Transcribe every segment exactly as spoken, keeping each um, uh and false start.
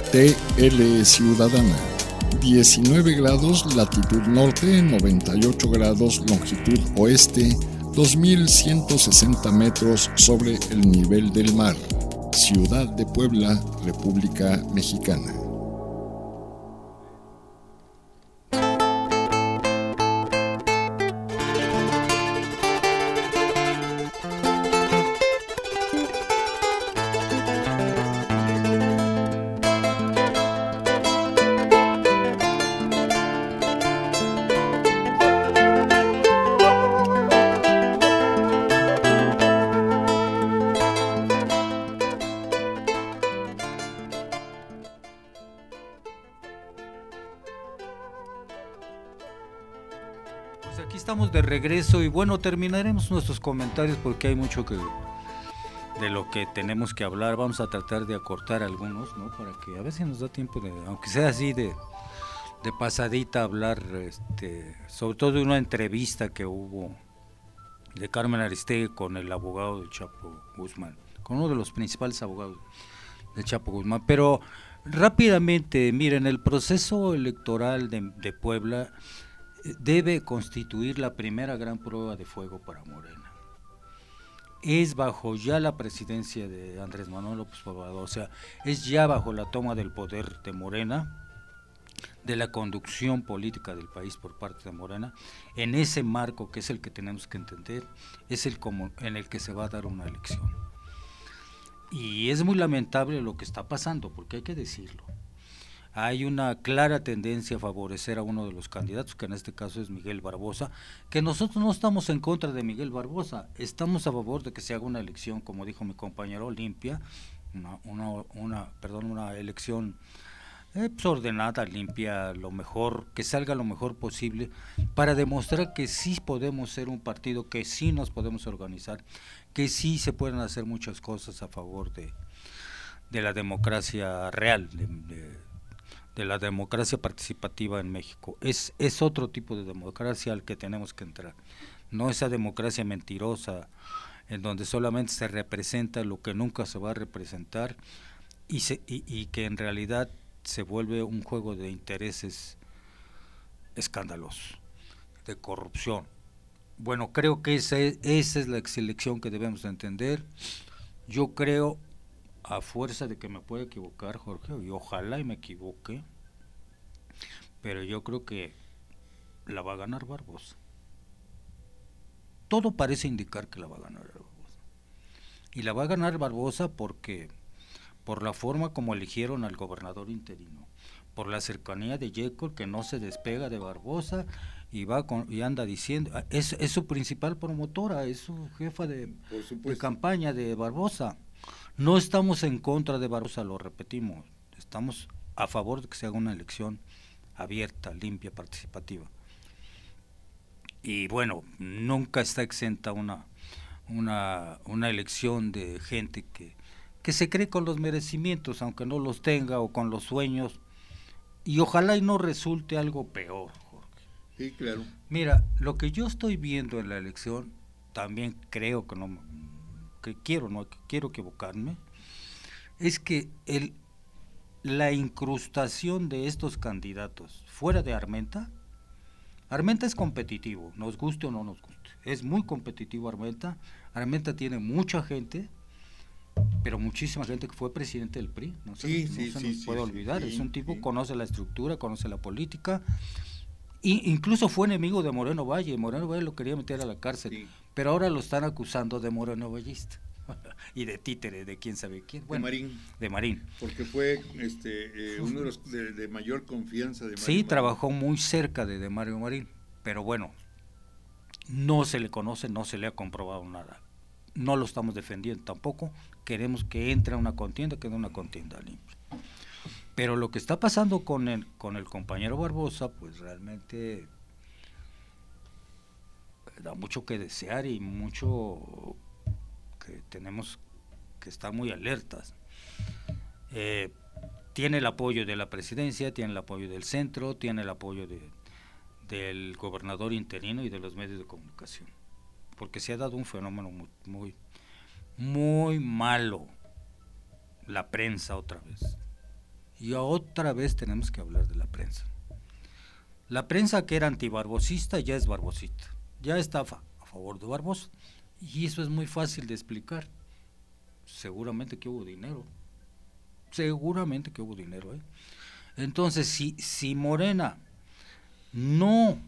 T L Ciudadana. diecinueve grados latitud norte, noventa y ocho grados longitud oeste, dos mil ciento sesenta metros sobre el nivel del mar. Ciudad de Puebla, República Mexicana. De regreso y bueno, terminaremos nuestros comentarios porque hay mucho que de lo que tenemos que hablar. Vamos a tratar de acortar algunos, ¿no? Para que a veces nos da tiempo de, aunque sea así de, de pasadita, hablar, este, sobre todo de una entrevista que hubo de Carmen Aristegui con el abogado de Chapo Guzmán, con uno de los principales abogados de Chapo Guzmán. Pero rápidamente, miren, el proceso electoral de, de Puebla debe constituir la primera gran prueba de fuego para Morena. Es bajo ya la presidencia de Andrés Manuel López Obrador, o sea, es ya bajo la toma del poder de Morena, de la conducción política del país por parte de Morena, en ese marco que es el que tenemos que entender, es el como en el que se va a dar una elección. Y es muy lamentable lo que está pasando, porque hay que decirlo. Hay una clara tendencia a favorecer a uno de los candidatos, que en este caso es Miguel Barbosa, que nosotros no estamos en contra de Miguel Barbosa, estamos a favor de que se haga una elección, como dijo mi compañero, limpia, una, una, una perdón, una elección eh, pues ordenada, limpia, lo mejor, que salga lo mejor posible, para demostrar que sí podemos ser un partido, que sí nos podemos organizar, que sí se pueden hacer muchas cosas a favor de, de la democracia real, de, de de la democracia participativa en México. Es, es otro tipo de democracia al que tenemos que entrar, no esa democracia mentirosa en donde solamente se representa lo que nunca se va a representar y, se, y, y que en realidad se vuelve un juego de intereses escandalosos, de corrupción. Bueno, creo que esa es, esa es la elección que debemos de entender. Yo creo, a fuerza de que me pueda equivocar, Jorge, y ojalá y me equivoque, pero yo creo que la va a ganar Barbosa. Todo parece indicar que la va a ganar Barbosa. Y la va a ganar Barbosa porque, por la forma como eligieron al gobernador interino, por la cercanía de Yecol, que no se despega de Barbosa y va con, y anda diciendo, es, es su principal promotora, es su jefa de, de campaña de Barbosa. No estamos en contra de Barbosa, lo repetimos, estamos a favor de que se haga una elección abierta, limpia, participativa. Y bueno, nunca está exenta una, una, una elección de gente que, que se cree con los merecimientos, aunque no los tenga, o con los sueños, y ojalá y no resulte algo peor, Jorge. Sí, claro. Mira, lo que yo estoy viendo en la elección, también creo que no, que quiero, no quiero equivocarme, es que el, la incrustación de estos candidatos fuera de Armenta, Armenta es competitivo, nos guste o no nos guste, es muy competitivo Armenta, Armenta tiene mucha gente, pero muchísima gente que fue presidente del P R I, no se, sí, no sí, se sí, nos sí, puede sí, olvidar, sí, es un tipo que sí. conoce la estructura, conoce la política, e incluso fue enemigo de Moreno Valle, Moreno Valle lo quería meter a la cárcel, sí. Pero ahora lo están acusando de Moreno Vallista. Y de títere, de quién sabe quién. Bueno, de Marín. De Marín. Porque fue este, eh, uno de los de, de mayor confianza de Marín. Sí, Marín. Trabajó muy cerca de, de Mario Marín, pero bueno, no se le conoce, no se le ha comprobado nada. No lo estamos defendiendo tampoco, queremos que entre a una contienda, que no una contienda limpia. Pero lo que está pasando con el, con el compañero Barbosa, pues realmente da mucho que desear y mucho que tenemos que estar muy alertas. Eh, tiene el apoyo de la presidencia, tiene el apoyo del centro, tiene el apoyo de, del gobernador interino y de los medios de comunicación, porque se ha dado un fenómeno muy, muy, muy malo, la prensa otra vez, Y otra vez tenemos que hablar de la prensa. La prensa que era antibarbosista ya es barbosista, ya está a, fa a favor de Barbosa. Y eso es muy fácil de explicar. Seguramente que hubo dinero, seguramente que hubo dinero, ¿eh? Entonces, si, si Morena no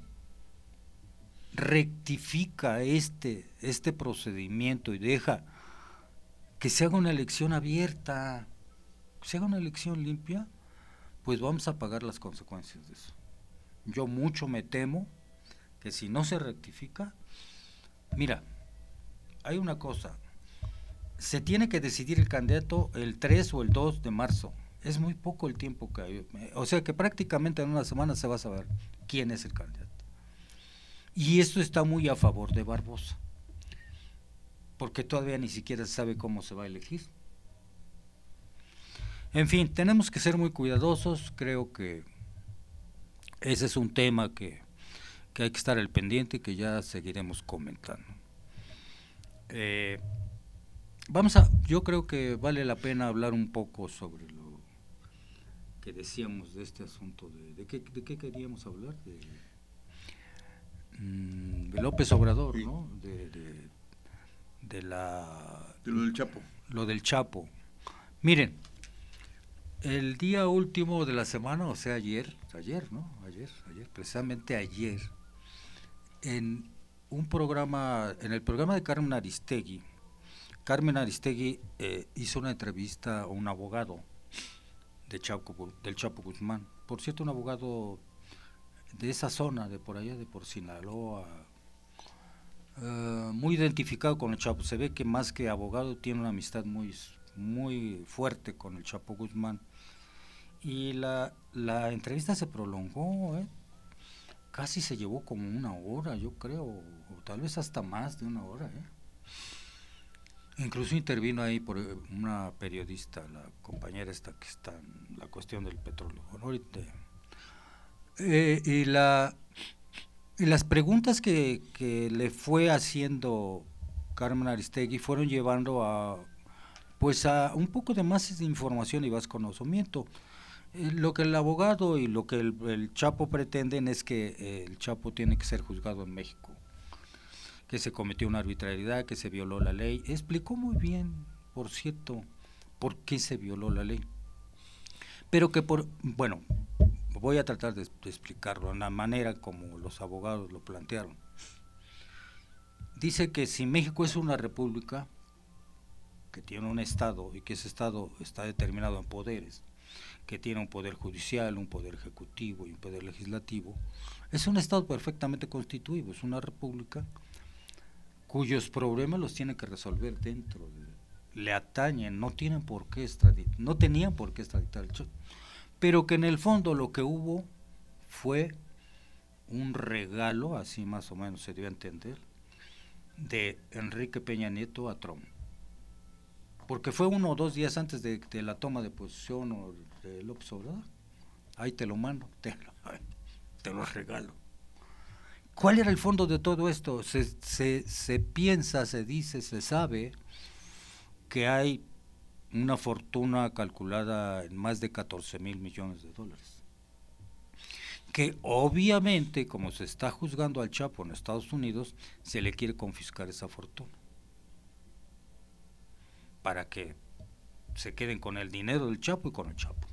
rectifica este, este procedimiento y deja que se haga una elección abierta, que se haga una elección limpia, pues vamos a pagar las consecuencias de eso. Yo mucho me temo que si no se rectifica, mira, hay una cosa, se tiene que decidir el candidato el tres o el dos de marzo, es muy poco el tiempo que hay, o sea que prácticamente en una semana se va a saber quién es el candidato. Y esto está muy a favor de Barbosa, porque todavía ni siquiera se sabe cómo se va a elegir. En fin, tenemos que ser muy cuidadosos, creo que ese es un tema que, que hay que estar al pendiente y que ya seguiremos comentando. Eh, vamos a, yo creo que vale la pena hablar un poco sobre lo que decíamos de este asunto, de, de, qué, de qué queríamos hablar, de, de López Obrador, sí. ¿no? De, de, de la... De lo del Chapo. Lo del Chapo. Miren, el día último de la semana, o sea, ayer, ayer, ¿no? Ayer, ayer, precisamente ayer, en un programa, en el programa de Carmen Aristegui, Carmen Aristegui eh, hizo una entrevista a un abogado de Chapo, del Chapo Guzmán. Por cierto, un abogado de esa zona, de por allá, de por Sinaloa, uh, muy identificado con el Chapo. Se ve que más que abogado tiene una amistad muy, muy fuerte con el Chapo Guzmán. Y la, la entrevista se prolongó, ¿eh? Casi se llevó como una hora, yo creo, o, o tal vez hasta más de una hora, ¿eh? Incluso intervino ahí por una periodista, la compañera esta que está en la cuestión del petróleo. Ahorita, eh, y, la, y las preguntas que, que le fue haciendo Carmen Aristegui fueron llevando a, pues a un poco de más información y más conocimiento. Eh, lo que el abogado y lo que el, el Chapo pretenden es que eh, el Chapo tiene que ser juzgado en México, que se cometió una arbitrariedad, que se violó la ley. Explicó muy bien, por cierto, por qué se violó la ley. Pero que por, bueno, voy a tratar de, de explicarlo de la manera como los abogados lo plantearon. Dice que si México es una república, que tiene un estado, y que ese estado está determinado en poderes, que tiene un poder judicial, un poder ejecutivo y un poder legislativo, es un estado perfectamente constituido, es una república cuyos problemas los tiene que resolver dentro de, le atañen, no tienen por qué extraditar, no tenían por qué extraditar el Chapo, pero que en el fondo lo que hubo fue un regalo, así más o menos se debe entender, de Enrique Peña Nieto a Trump, porque fue uno o dos días antes de, de la toma de posesión o de López Obrador. Ahí te lo mando, te lo, te lo regalo. ¿Cuál era el fondo de todo esto? Se, se, se piensa, se dice, se sabe que hay una fortuna calculada en más de catorce mil millones de dólares. Que obviamente, como se está juzgando al Chapo en Estados Unidos, se le quiere confiscar esa fortuna, para que se queden con el dinero del Chapo y con el Chapo.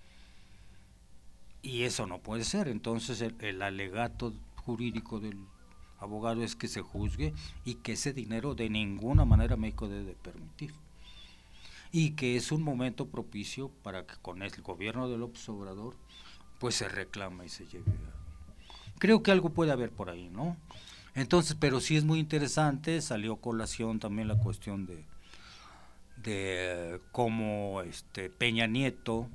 Y eso no puede ser. Entonces el, el alegato jurídico del abogado es que se juzgue y que ese dinero de ninguna manera México debe permitir, y que es un momento propicio para que con el gobierno de López Obrador pues se reclama y se lleve a... Creo que algo puede haber por ahí, ¿no? Entonces, pero sí es muy interesante, salió colación también la cuestión de de cómo este Peña Nieto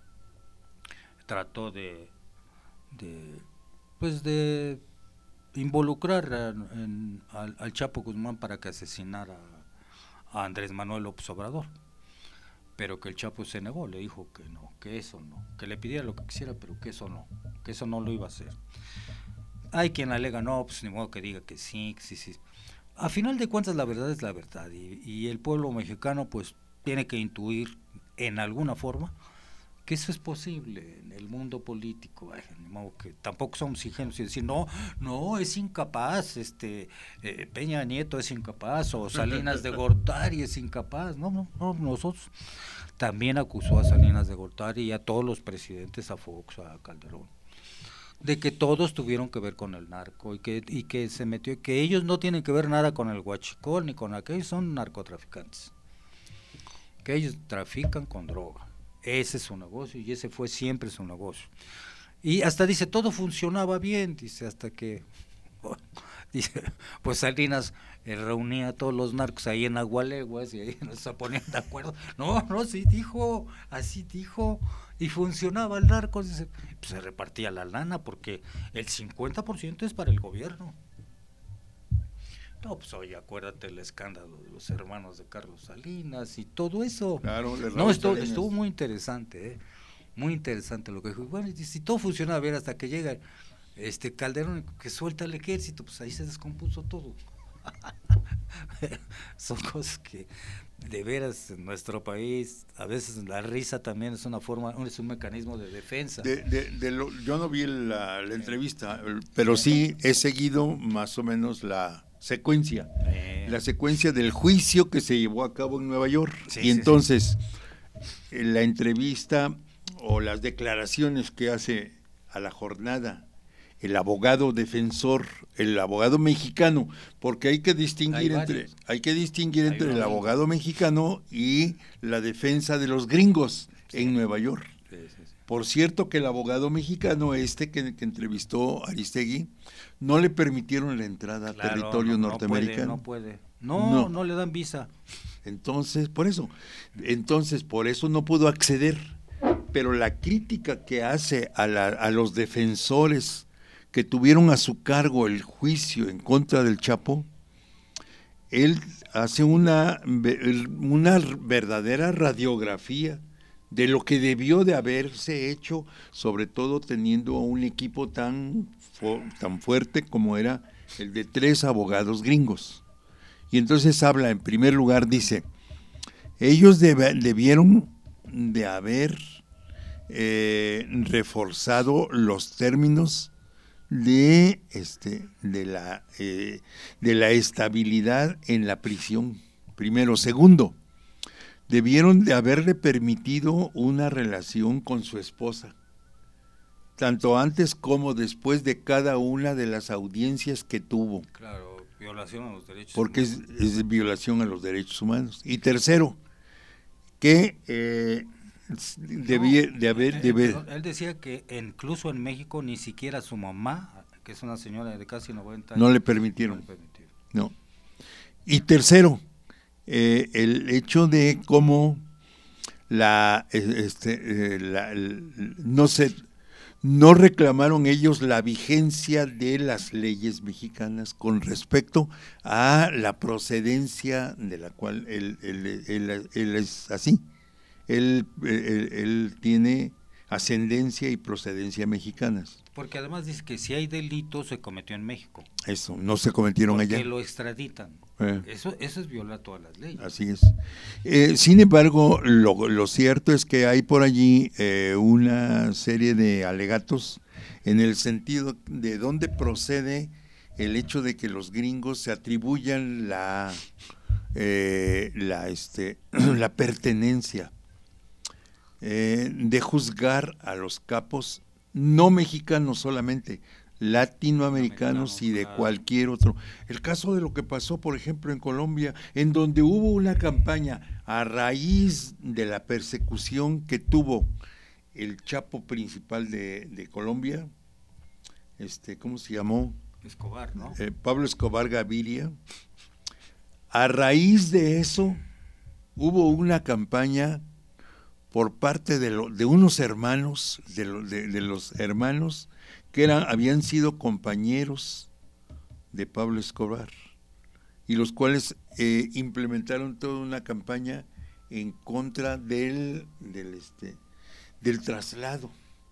trató de, de pues de involucrar a, en, al, al Chapo Guzmán para que asesinara a, a Andrés Manuel López Obrador, pero que el Chapo se negó, le dijo que no, que eso no, que le pidiera lo que quisiera, pero que eso no, que eso no lo iba a hacer. Hay quien alega, no, pues ni modo que diga que sí, que sí, sí. A final de cuentas la verdad es la verdad, y, y el pueblo mexicano pues tiene que intuir en alguna forma que eso es posible en el mundo político. Ay, ni modo que tampoco somos ingenuos y decir, no, no, es incapaz, este eh, Peña Nieto es incapaz, o Salinas de Gortari es incapaz. No, no, no, nosotros también acusó a Salinas de Gortari y a todos los presidentes, a Fox, a Calderón, de que todos tuvieron que ver con el narco y que y que se metió, que ellos no tienen que ver nada con el huachicol ni con aquellos, son narcotraficantes, que ellos trafican con droga, ese es su negocio y ese fue siempre su negocio. Y hasta dice, todo funcionaba bien, dice, hasta que oh, dice, pues Salinas eh, reunía a todos los narcos ahí en Agualeguas y ahí no se ponían de acuerdo. No, no, sí dijo, así dijo, y funcionaba el narco, dice, pues se repartía la lana porque el cincuenta por ciento es para el gobierno. No, pues oye, acuérdate el escándalo de los hermanos de Carlos Salinas y todo eso. Claro, no, estuvo, estuvo muy interesante, ¿eh? Muy interesante lo que dijo. Bueno, y si todo funcionaba bien hasta que llega este Calderón que suelta el ejército, pues ahí se descompuso todo. Son cosas que de veras en nuestro país a veces la risa también es una forma, es un mecanismo de defensa. De, de, de lo, yo no vi la, la entrevista, pero sí he seguido más o menos la secuencia, eh. la secuencia del juicio que se llevó a cabo en Nueva York. Sí, y sí, entonces sí. la entrevista o las declaraciones que hace a la jornada el abogado defensor, el abogado mexicano, porque hay que distinguir hay entre hay que distinguir entre el abogado mexicano y la defensa de los gringos sí. en Nueva York. Sí, sí, sí. Por cierto que el abogado mexicano este que, que entrevistó Aristegui no le permitieron la entrada al claro, territorio no, norteamericano. No puede, no puede. No, no, no le dan visa. Entonces, por eso, entonces por eso no pudo acceder. Pero la crítica que hace a, la, a los defensores que tuvieron a su cargo el juicio en contra del Chapo, él hace una, una verdadera radiografía de lo que debió de haberse hecho, sobre todo teniendo un equipo tan, tan fuerte como era el de tres abogados gringos. Y entonces habla, en primer lugar, dice, ellos deb- debieron de haber eh, reforzado los términos de este de la eh, de la estabilidad en la prisión. Primero, segundo, debieron de haberle permitido una relación con su esposa, tanto antes como después de cada una de las audiencias que tuvo. Claro, violación a los derechos porque humanos. Porque es, es violación a los derechos humanos. Y tercero, que eh, Debía, no, de haber, de él, haber. él decía que incluso en México ni siquiera su mamá, que es una señora de casi noventa años, no le permitieron. No. Le permitieron. no. Y tercero, eh, el hecho de cómo la, este, eh, la, el, no se, no reclamaron ellos la vigencia de las leyes mexicanas con respecto a la procedencia de la cual él, él, él, él, él es así. Él, él, él tiene ascendencia y procedencia mexicanas. Porque además dice que si hay delito se cometió en México. Eso, no se cometieron porque allá. Que lo extraditan. Eh. Eso, eso es violar todas las leyes. Así es. Eh, sin embargo, lo, lo cierto es que hay por allí eh, una serie de alegatos en el sentido de dónde procede el hecho de que los gringos se atribuyan la, eh, la, este, la pertenencia. Eh, de juzgar a los capos no mexicanos solamente, latinoamericanos y de cualquier otro. El caso de lo que pasó, por ejemplo, en Colombia, en donde hubo una campaña a raíz de la persecución que tuvo el Chapo principal de, de Colombia, este, ¿cómo se llamó? Escobar, ¿no? Eh, Pablo Escobar Gaviria. A raíz de eso hubo una campaña por parte de, lo, de unos hermanos, de, lo, de, de los hermanos que eran, habían sido compañeros de Pablo Escobar, y los cuales eh, implementaron toda una campaña en contra del, del, este, del traslado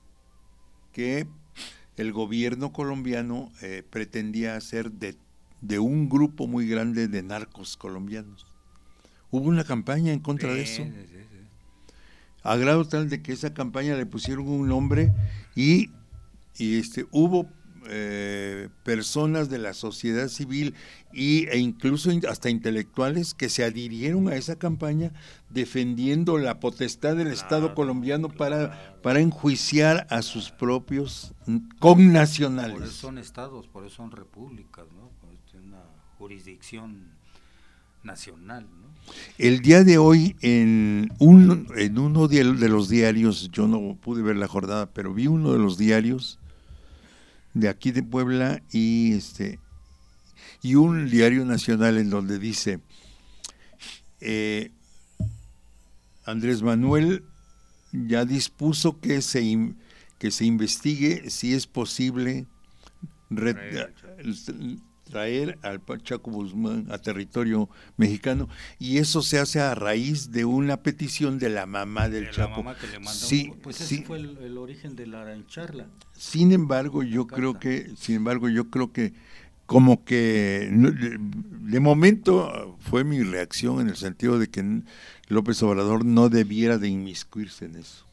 que el gobierno colombiano eh, pretendía hacer de, de un grupo muy grande de narcos colombianos. Hubo una campaña en contra sí, de eso. Sí, sí. a grado tal de que esa campaña le pusieron un nombre y, y este hubo eh, personas de la sociedad civil y, e incluso hasta intelectuales que se adhirieron a esa campaña defendiendo la potestad del claro, Estado colombiano claro. para, para enjuiciar a sus propios connacionales. Por eso son estados, por eso son repúblicas, ¿no? Es una jurisdicción nacional, ¿no? El día de hoy en, un, en uno de, de los diarios, yo no pude ver la jornada, pero vi uno de los diarios de aquí de Puebla y este y un diario nacional en donde dice eh, Andrés Manuel ya dispuso que se que se investigue si es posible re, traer al Chaco Guzmán a territorio mexicano, y eso se hace a raíz de una petición de la mamá del de Chapo. La mamá que le mandó, sí, pues sí. ese fue el, el origen de la charla. Sin embargo, yo creo que, sin embargo, yo creo que como que de momento fue mi reacción en el sentido de que López Obrador no debiera de inmiscuirse en eso.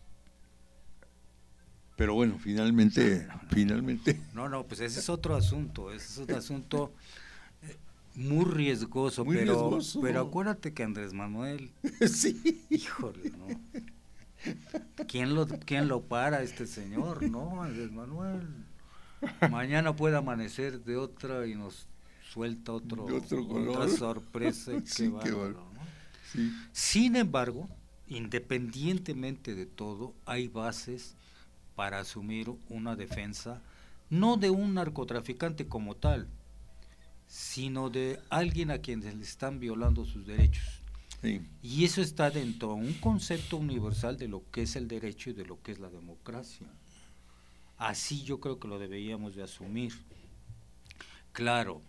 Pero bueno, finalmente, no, no, finalmente. No, no, pues ese es otro asunto, ese es otro asunto muy riesgoso, muy pero, riesgoso. pero acuérdate que Andrés Manuel, sí. híjole, ¿no? ¿Quién lo, quién lo para este señor, no? Andrés Manuel, mañana puede amanecer de otra y nos suelta otro, de otro otra sorpresa. Sí, qué bárbaro, qué ¿no? Sí. Sin embargo, independientemente de todo, hay bases para asumir una defensa, no de un narcotraficante como tal, sino de alguien a quien se le están violando sus derechos. Sí. Y eso está dentro de un concepto universal de lo que es el derecho y de lo que es la democracia. Así yo creo que lo deberíamos de asumir. Claro,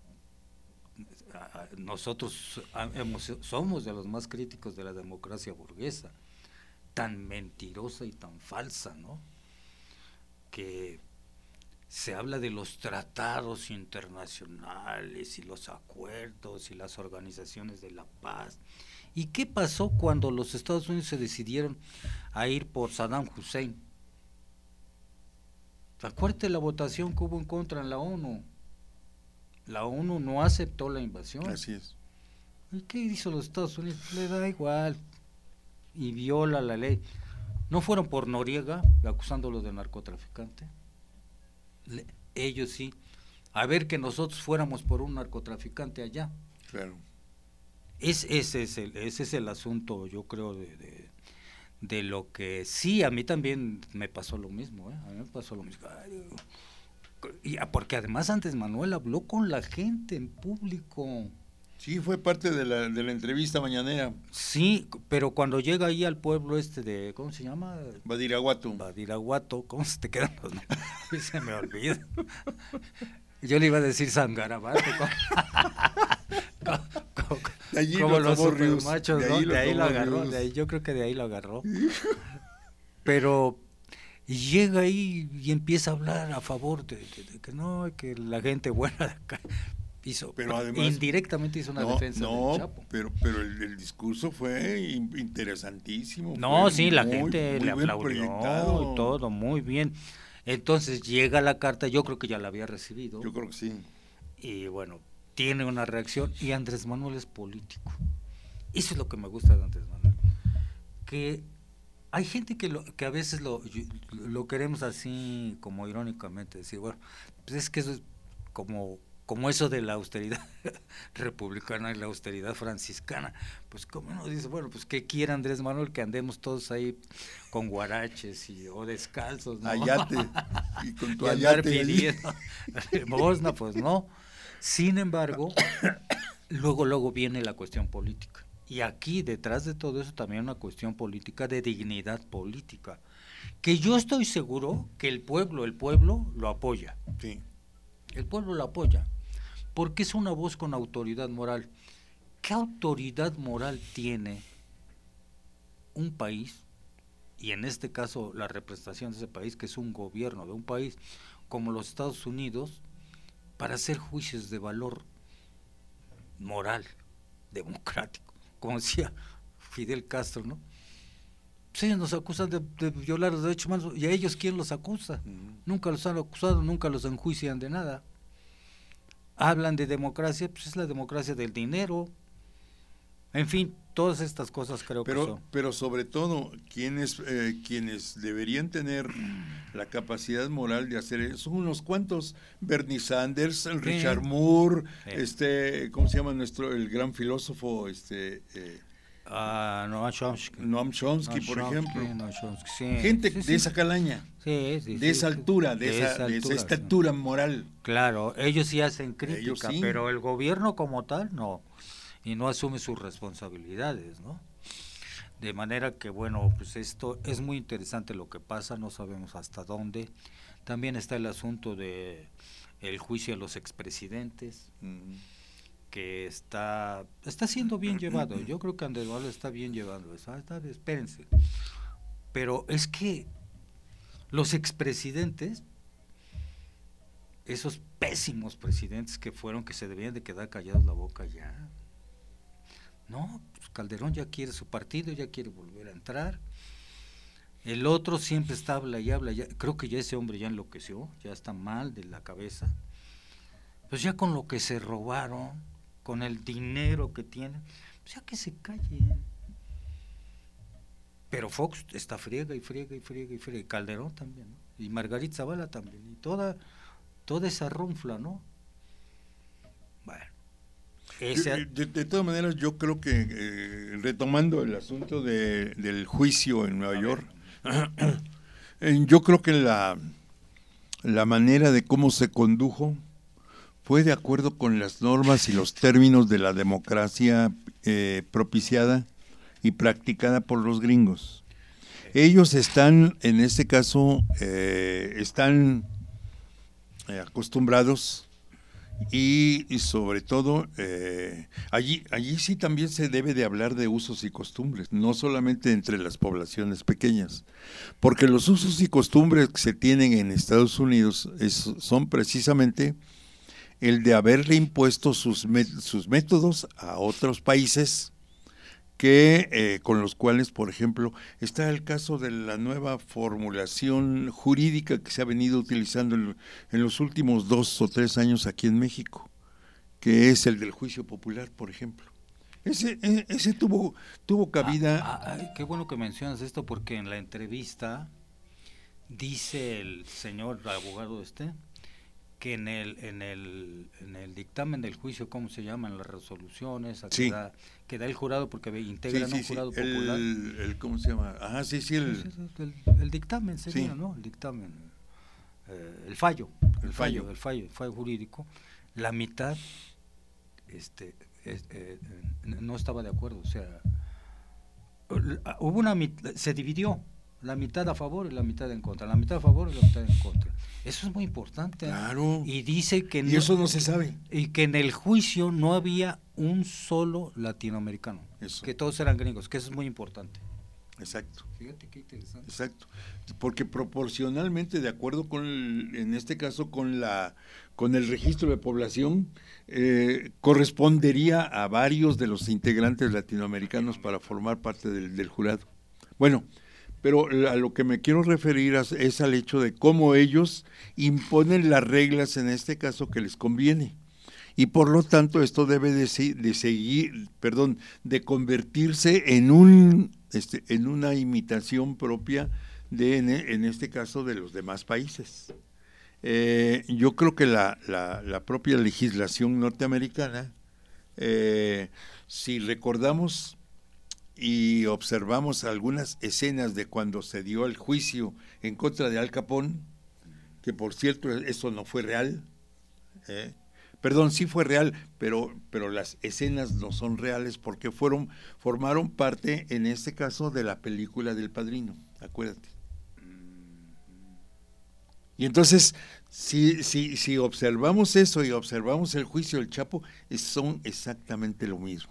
nosotros hemos, somos de los más críticos de la democracia burguesa, tan mentirosa y tan falsa, ¿no? Que se habla de los tratados internacionales y los acuerdos y las organizaciones de la paz. ¿Y qué pasó cuando los Estados Unidos se decidieron a ir por Saddam Hussein? Acuérdate la votación que hubo en contra en la ONU. La ONU no aceptó la invasión. Así es. ¿Y qué hizo los Estados Unidos? Le da igual y viola la ley. ¿No fueron por Noriega acusándolo de narcotraficante? Le, ellos sí. A ver que nosotros fuéramos por un narcotraficante allá. Claro. Es, ese, es el, ese es el asunto, yo creo, de, de, de lo que sí, a mí también me pasó lo mismo, ¿eh? A mí me pasó lo mismo. Ay, y, porque además antes Manuel habló con la gente en público. Sí, fue parte de la, de la entrevista mañanera. Sí, pero cuando llega ahí al pueblo este de, ¿cómo se llama? Badiraguato. Badiraguato, ¿cómo se te quedan los nombres? Se me olvida. Yo le iba a decir Sangarabato. Como, de allí como los supermachos, ¿no? De ahí lo agarró, de ahí, yo creo que de ahí lo agarró. Pero llega ahí y empieza a hablar a favor de, de, de que no, que la gente buena de acá. Hizo, pero además, indirectamente hizo una no, defensa no, del Chapo. Pero, pero el, el discurso fue interesantísimo. No, fue sí, muy, la gente muy le aplaudió y todo, muy bien. Entonces llega la carta, yo creo que ya la había recibido. Yo creo que sí. Y bueno, tiene una reacción, y Andrés Manuel es político. Eso es lo que me gusta de Andrés Manuel. Que hay gente que, lo, que a veces lo, lo queremos así, como irónicamente, decir, bueno, pues es que eso es como... como eso de la austeridad republicana y la austeridad franciscana, pues como uno dice, bueno, pues ¿qué quiere Andrés Manuel? Que andemos todos ahí con guaraches y, o descalzos, ¿no? Ayate, y con tu y ayate pidiendo limosna, pues no. Sin embargo, luego, luego viene la cuestión política. Y aquí, detrás de todo eso, también una cuestión política de dignidad política, que yo estoy seguro que el pueblo, el pueblo lo apoya. Sí. El pueblo lo apoya, porque es una voz con autoridad moral. ¿Qué autoridad moral tiene un país, y en este caso la representación de ese país, que es un gobierno de un país como los Estados Unidos, para hacer juicios de valor moral, democrático, como decía Fidel Castro, ¿no? Sí, nos acusan de, de violar los derechos humanos, ¿y a ellos quién los acusa? Uh-huh. Nunca los han acusado, nunca los enjuician de nada. Hablan de democracia, pues es la democracia del dinero. En fin, todas estas cosas creo pero, que son. Pero sobre todo, quienes, eh, quienes deberían tener la capacidad moral de hacer eso son unos cuantos: Bernie Sanders, sí. Richard Moore, sí. este, ¿cómo se llama nuestro, el gran filósofo, este... Eh, Uh, Noam Chomsky, Noam Chomsky, Noam por Chomsky, ejemplo. Noam Chomsky, sí. Gente sí, de sí. esa calaña, sí, sí, de sí, esa sí. altura, de, de, esa, esa, de altura, esa estatura sí. moral. Claro, ellos sí hacen crítica, sí. pero el gobierno como tal no, y no asume sus responsabilidades, ¿no? De manera que, bueno, pues esto es muy interesante lo que pasa, no sabemos hasta dónde. También está el asunto de el juicio a los expresidentes. Mm. que está está siendo bien llevado. Yo creo que Andrés Manuel está bien llevando eso. Ah, está, espérense. Pero es que los expresidentes, esos pésimos presidentes que fueron, que se debían de quedar callados la boca ya. No, pues Calderón ya quiere su partido, ya quiere volver a entrar. El otro siempre está habla y habla. Ya, creo que ya ese hombre ya enloqueció, ya está mal de la cabeza. Pues ya con lo que se robaron, con el dinero que tienen, pues ya que se callen. Pero Fox está friega y friega y friega y friega, y Calderón también, ¿no? Y Margarita Zavala también, y toda, toda esa runfla, ¿no? Bueno. Esa... De, de, de todas maneras, yo creo que, eh, retomando el asunto de, del juicio en Nueva A York, yo creo que la, la manera de cómo se condujo fue de acuerdo con las normas y los términos de la democracia eh, propiciada y practicada por los gringos. Ellos están, en este caso, eh, están eh, acostumbrados y, y sobre todo, eh, allí, allí sí también se debe de hablar de usos y costumbres, no solamente entre las poblaciones pequeñas, porque los usos y costumbres que se tienen en Estados Unidos es, son precisamente el de haberle impuesto sus, sus métodos a otros países que eh, con los cuales, por ejemplo, está el caso de la nueva formulación jurídica que se ha venido utilizando en, en los últimos dos o tres años aquí en México, que es el del juicio popular, por ejemplo. Ese, ese tuvo, tuvo cabida. Ah, ah, qué bueno que mencionas esto, porque en la entrevista dice el señor abogado este que en el en el en el dictamen del juicio, ¿cómo se llaman las resoluciones? Sí. Que, da, que da el jurado, porque integran sí, sí, un jurado sí. popular. El, el, ¿Cómo se llama? Ajá, sí, sí. El, sí, sí, sí, el, el dictamen sería, sí. ¿no? El dictamen, eh, el fallo, el, el fallo, fallo, el fallo, el fallo jurídico. La mitad, este, es, eh, no estaba de acuerdo, o sea, hubo una se dividió. La mitad a favor y la mitad en contra, la mitad a favor y la mitad en contra. Eso es muy importante. Claro. Y dice que y no, eso no se sabe. Y que en el juicio no había un solo latinoamericano, eso. Que todos eran gringos, que eso es muy importante. Exacto. Fíjate qué interesante. Exacto. Porque proporcionalmente, de acuerdo con, el, en este caso, con la con el registro de población, eh, correspondería a varios de los integrantes latinoamericanos para formar parte del, del jurado. Bueno, pero a lo que me quiero referir es al hecho de cómo ellos imponen las reglas, en este caso, que les conviene. Y por lo tanto esto debe de, de seguir, perdón, de convertirse en un este, en una imitación propia de, en, en este caso, de los demás países. Eh, yo creo que la, la, la propia legislación norteamericana, eh, si recordamos y observamos algunas escenas de cuando se dio el juicio en contra de Al Capone, que por cierto eso no fue real, ¿eh? Perdón, sí fue real, pero, pero las escenas no son reales porque fueron, formaron parte, en este caso, de la película del Padrino, acuérdate. Y entonces, si, si, si observamos eso y observamos el juicio del Chapo, son exactamente lo mismo.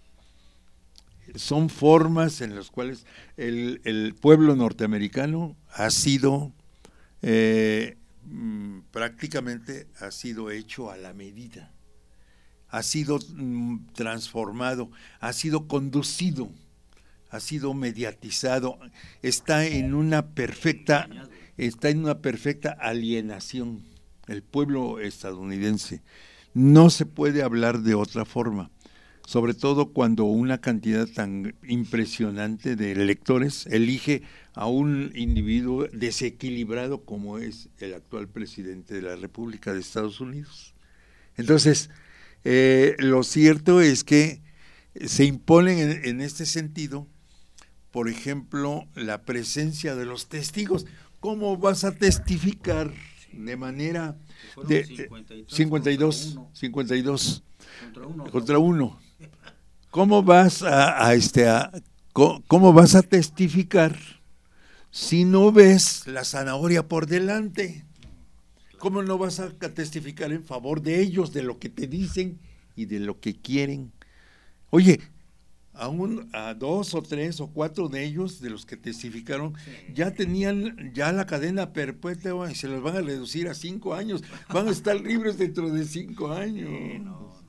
Son formas en las cuales el, el pueblo norteamericano ha sido, eh, mm, prácticamente ha sido hecho a la medida, ha sido mm, transformado, ha sido conducido ha sido mediatizado, está en una perfecta, está en una perfecta alienación, el pueblo estadounidense. No se puede hablar de otra forma, sobre todo cuando una cantidad tan impresionante de electores elige a un individuo desequilibrado como es el actual presidente de la República de Estados Unidos. Entonces, eh, lo cierto es que se imponen en, en este sentido, por ejemplo, la presencia de los testigos. ¿Cómo vas a testificar de manera de cincuenta y dos, cincuenta y dos contra uno? Contra uno. ¿Cómo vas a, a este a, cómo vas a testificar si no ves la zanahoria por delante? ¿Cómo no vas a testificar en favor de ellos, de lo que te dicen y de lo que quieren? Oye, a, un, a dos o tres o cuatro de ellos, de los que testificaron, sí, ya tenían ya la cadena perpetua y se los van a reducir a cinco años. Van a estar libres dentro de cinco años. Sí, no, no, no.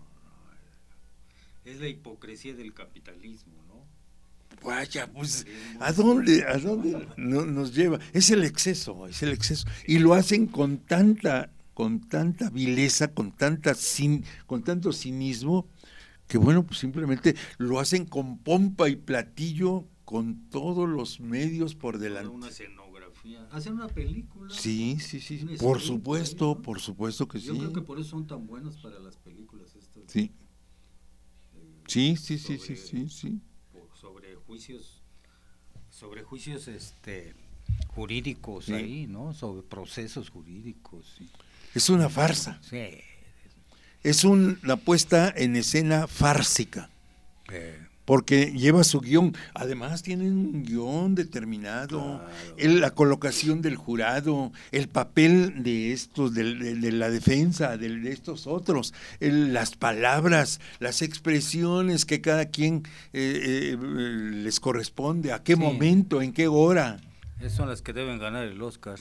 Es la hipocresía del capitalismo, ¿no? Vaya, pues, ¿a dónde, a dónde no, nos lleva? Es el exceso, es el exceso. Y lo hacen con tanta, con tanta vileza, con tanta sin, con tanto cinismo, que bueno, pues simplemente lo hacen con pompa y platillo, con todos los medios por delante. Una escenografía, hacen una película. Sí, sí, sí, por supuesto, ¿no? Por supuesto que Yo sí. Yo creo que por eso son tan buenas para las películas estas. Sí. Eh, sí, sí, sí, sobre, sí, sí, sí. Sobre juicios, sobre juicios este jurídicos, sí, ahí, ¿no? Sobre procesos jurídicos. Sí. Es una farsa. Sí. Es una puesta en escena fársica, eh. porque lleva su guión, además tienen un guión determinado, claro. el, la colocación del jurado, el papel de estos, de, de, de la defensa, de, de estos otros, el, las palabras, las expresiones que cada quien eh, eh, les corresponde, a qué sí. momento, en qué hora. Esas son las que deben ganar el Oscar.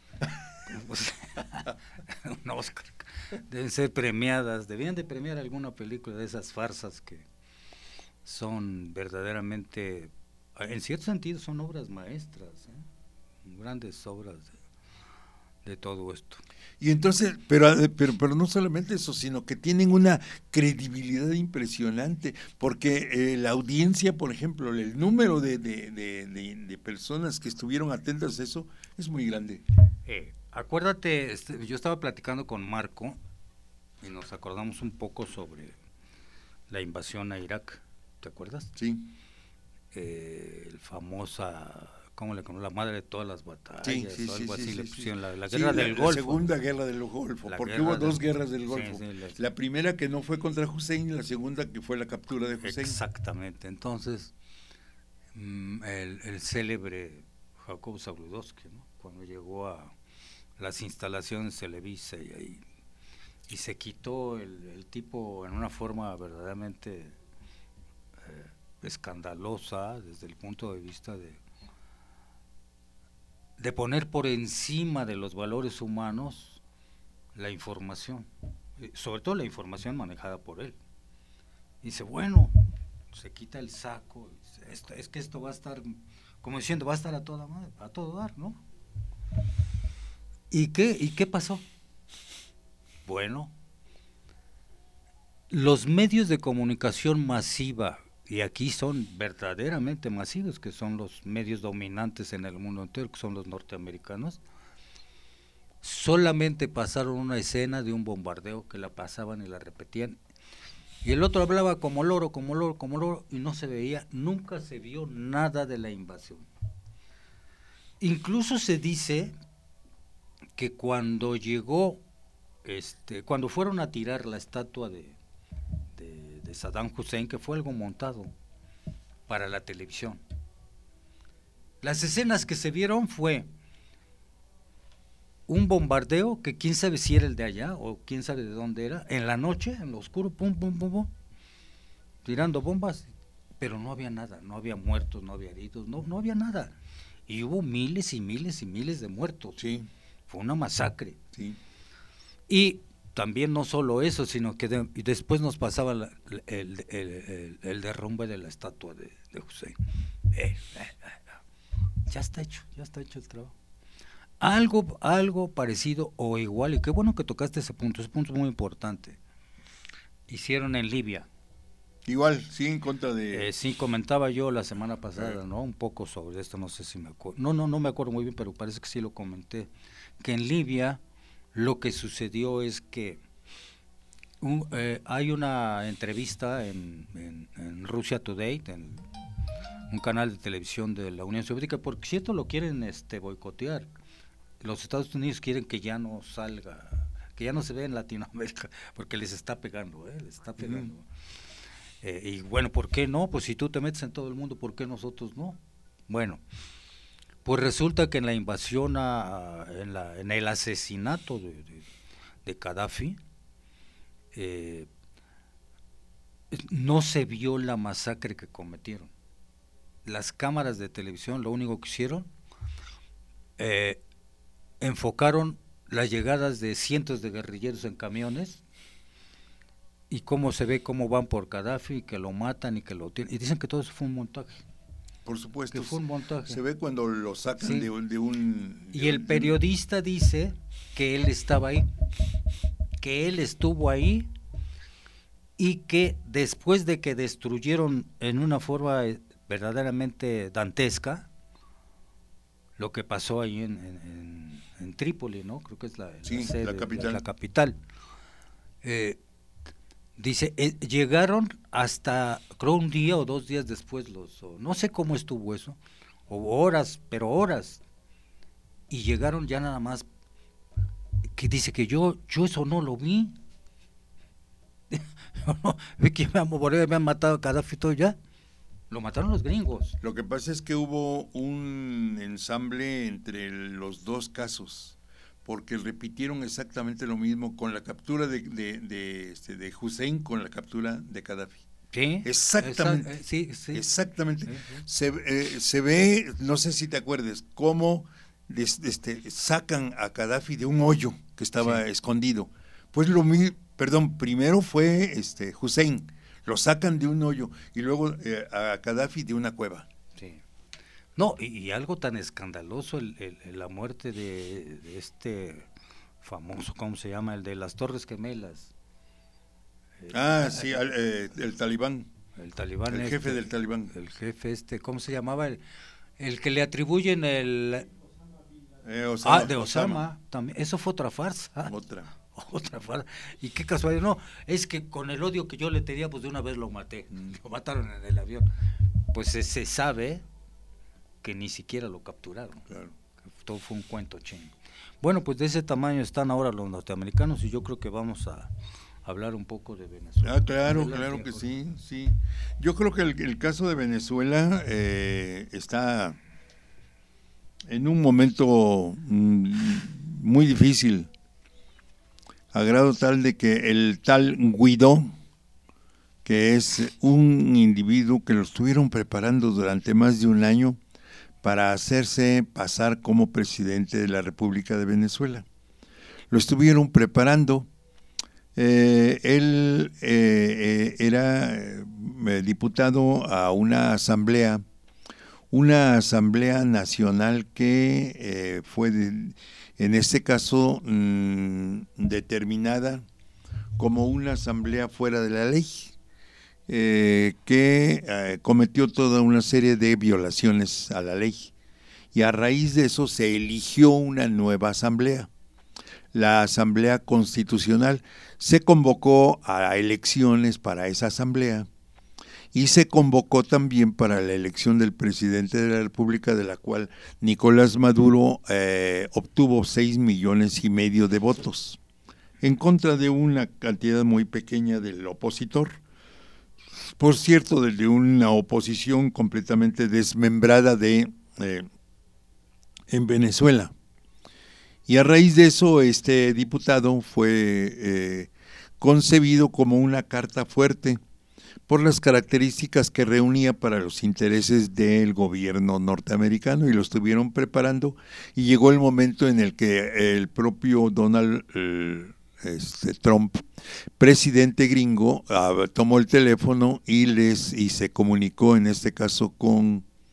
Un Oscar. Deben ser premiadas, debían de premiar alguna película de esas farsas que son verdaderamente, en cierto sentido son obras maestras, ¿eh? Grandes obras de, de todo esto. Y entonces, pero, pero pero no solamente eso, sino que tienen una credibilidad impresionante, porque eh, la audiencia, por ejemplo, el número de, de, de, de, de personas que estuvieron atentas a eso es muy grande. Eh, acuérdate, este, yo estaba platicando con Marco y nos acordamos un poco sobre la invasión a Irak, ¿te acuerdas? Sí. Eh, el famosa, ¿cómo le conocen? La madre de todas las batallas, sí, sí, o algo sí, así sí, le sí, pusieron, sí. la, la sí, guerra la, del la Golfo. La segunda guerra del Golfo, la porque guerra hubo dos del, guerras del Golfo. Sí, sí, la, la primera que no fue contra Hussein y la segunda que fue la captura de Hussein. Exactamente, entonces mm, el, el célebre Jacob Zabludovsky, ¿no? Cuando llegó a las instalaciones Televisa y ahí y se quitó el, el tipo en una forma verdaderamente eh, escandalosa desde el punto de vista de de poner por encima de los valores humanos la información, sobre todo la información manejada por él. Y dice, bueno, se quita el saco, dice, esto, es que esto va a estar, como diciendo, va a estar a toda madre, a todo dar, ¿no? ¿Y qué, y qué pasó? Bueno, los medios de comunicación masiva, y aquí son verdaderamente masivos, que son los medios dominantes en el mundo entero, que son los norteamericanos, solamente pasaron una escena de un bombardeo que la pasaban y la repetían, y el otro hablaba como loro, como loro, como loro, y no se veía, nunca se vio nada de la invasión. Incluso se dice que cuando llegó, este, cuando fueron a tirar la estatua de, de, de Saddam Hussein, que fue algo montado para la televisión, las escenas que se vieron fue un bombardeo que quién sabe si era el de allá o quién sabe de dónde era, en la noche, en lo oscuro, pum, pum, pum, pum, tirando bombas, pero no había nada, no había muertos, no había heridos, no, no había nada, y hubo miles y miles y miles de muertos. Sí. Fue una masacre. Sí. Y también no solo eso, sino que de, y después nos pasaba la, el, el, el, el derrumbe de la estatua de, de Hussein. eh, ya está hecho, ya está hecho el trabajo. Algo, algo parecido o igual, y qué bueno que tocaste ese punto, ese punto es muy importante. Hicieron en Libia. Igual, sí, en contra de... Eh, sí, comentaba yo la semana pasada, ¿no? Un poco sobre esto, no sé si me acuerdo. No, no, no me acuerdo muy bien, pero parece que sí lo comenté. Que en Libia lo que sucedió es que un, eh, hay una entrevista en, en, en Russia Today, en un canal de televisión de la Unión Soviética, porque si esto lo quieren este, boicotear. Los Estados Unidos quieren que ya no salga, que ya no se vea en Latinoamérica, porque les está pegando, ¿eh? Les está pegando. Uh-huh. Eh, y bueno, ¿por qué no? Pues si tú te metes en todo el mundo, ¿por qué nosotros no? Bueno, pues resulta que en la invasión, a, en, la, en el asesinato de, de, de Gaddafi, eh, no se vio la masacre que cometieron. Las cámaras de televisión lo único que hicieron, eh, enfocaron las llegadas de cientos de guerrilleros en camiones y cómo se ve cómo van por Gaddafi, que lo matan y que lo tienen, y dicen que todo eso fue un montaje. Por supuesto, que fue un montaje. Se ve cuando lo sacan sí. de, un, de un... De y el un, periodista dice que él estaba ahí, que él estuvo ahí y que después de que destruyeron en una forma verdaderamente dantesca lo que pasó ahí en, en, en Trípoli, ¿no? Creo que es la, sí, la, sede, la capital. La, la capital. Eh, dice, eh, llegaron hasta, creo un día o dos días después, los, o no sé cómo estuvo eso, o horas, pero horas, y llegaron ya nada más, que dice que yo, yo eso no lo vi, vi que me han, me han matado a Gaddafi todo ya. Lo mataron los gringos. Lo que pasa es que hubo un ensamble entre los dos casos, porque repitieron exactamente lo mismo con la captura de, de, de, este, de Hussein, con la captura de Gaddafi. Sí. Exactamente. Esa, eh, sí, sí. Exactamente. Sí, sí. Se, eh, se ve, no sé si te acuerdas, cómo des, este, sacan a Gaddafi de un hoyo que estaba sí. escondido. Pues lo mismo, perdón, primero fue este Hussein. Lo sacan de un hoyo y luego eh, a Gaddafi de una cueva. Sí. No, y, y algo tan escandaloso, el, el, la muerte de, de este famoso, ¿cómo se llama? El de las Torres Gemelas. Ah, el, sí, el, eh, el talibán. El talibán. El este, jefe del talibán. El jefe este, ¿cómo se llamaba? El, el que le atribuyen el... Eh, Osama, ah, de Osama, Osama. También. Eso fue otra farsa. Otra. Otra farsa. Y qué casualidad, no, es que con el odio que yo le tenía, pues de una vez lo maté. Lo mataron en el avión. Pues se, se sabe que ni siquiera lo capturaron. Claro. Todo fue un cuento chingo. Bueno, pues de ese tamaño están ahora los norteamericanos y yo creo que vamos a hablar un poco de Venezuela. Ah, claro, Adelante, claro que Jorge. sí, sí. Yo creo que el, el caso de Venezuela eh, está en un momento mm, muy difícil, a grado tal de que el tal Guaidó, que es un individuo que lo estuvieron preparando durante más de un año para hacerse pasar como presidente de la República de Venezuela. Lo estuvieron preparando. Eh, él eh, eh, era eh, diputado a una asamblea, una asamblea nacional que eh, fue, de, en este caso, mmm, determinada como una asamblea fuera de la ley, eh, que eh, cometió toda una serie de violaciones a la ley. Y a raíz de eso se eligió una nueva asamblea, la Asamblea Constitucional. Se convocó a elecciones para esa asamblea y se convocó también para la elección del presidente de la República, de la cual Nicolás Maduro eh, obtuvo seis millones y medio de votos, en contra de una cantidad muy pequeña del opositor. Por cierto, de una oposición completamente desmembrada de eh, en Venezuela. Y a raíz de eso, este diputado fue eh, concebido como una carta fuerte por las características que reunía para los intereses del gobierno norteamericano, y lo estuvieron preparando, y llegó el momento en el que el propio Donald eh, este, Trump, presidente gringo, uh, tomó el teléfono y les y se comunicó en este caso con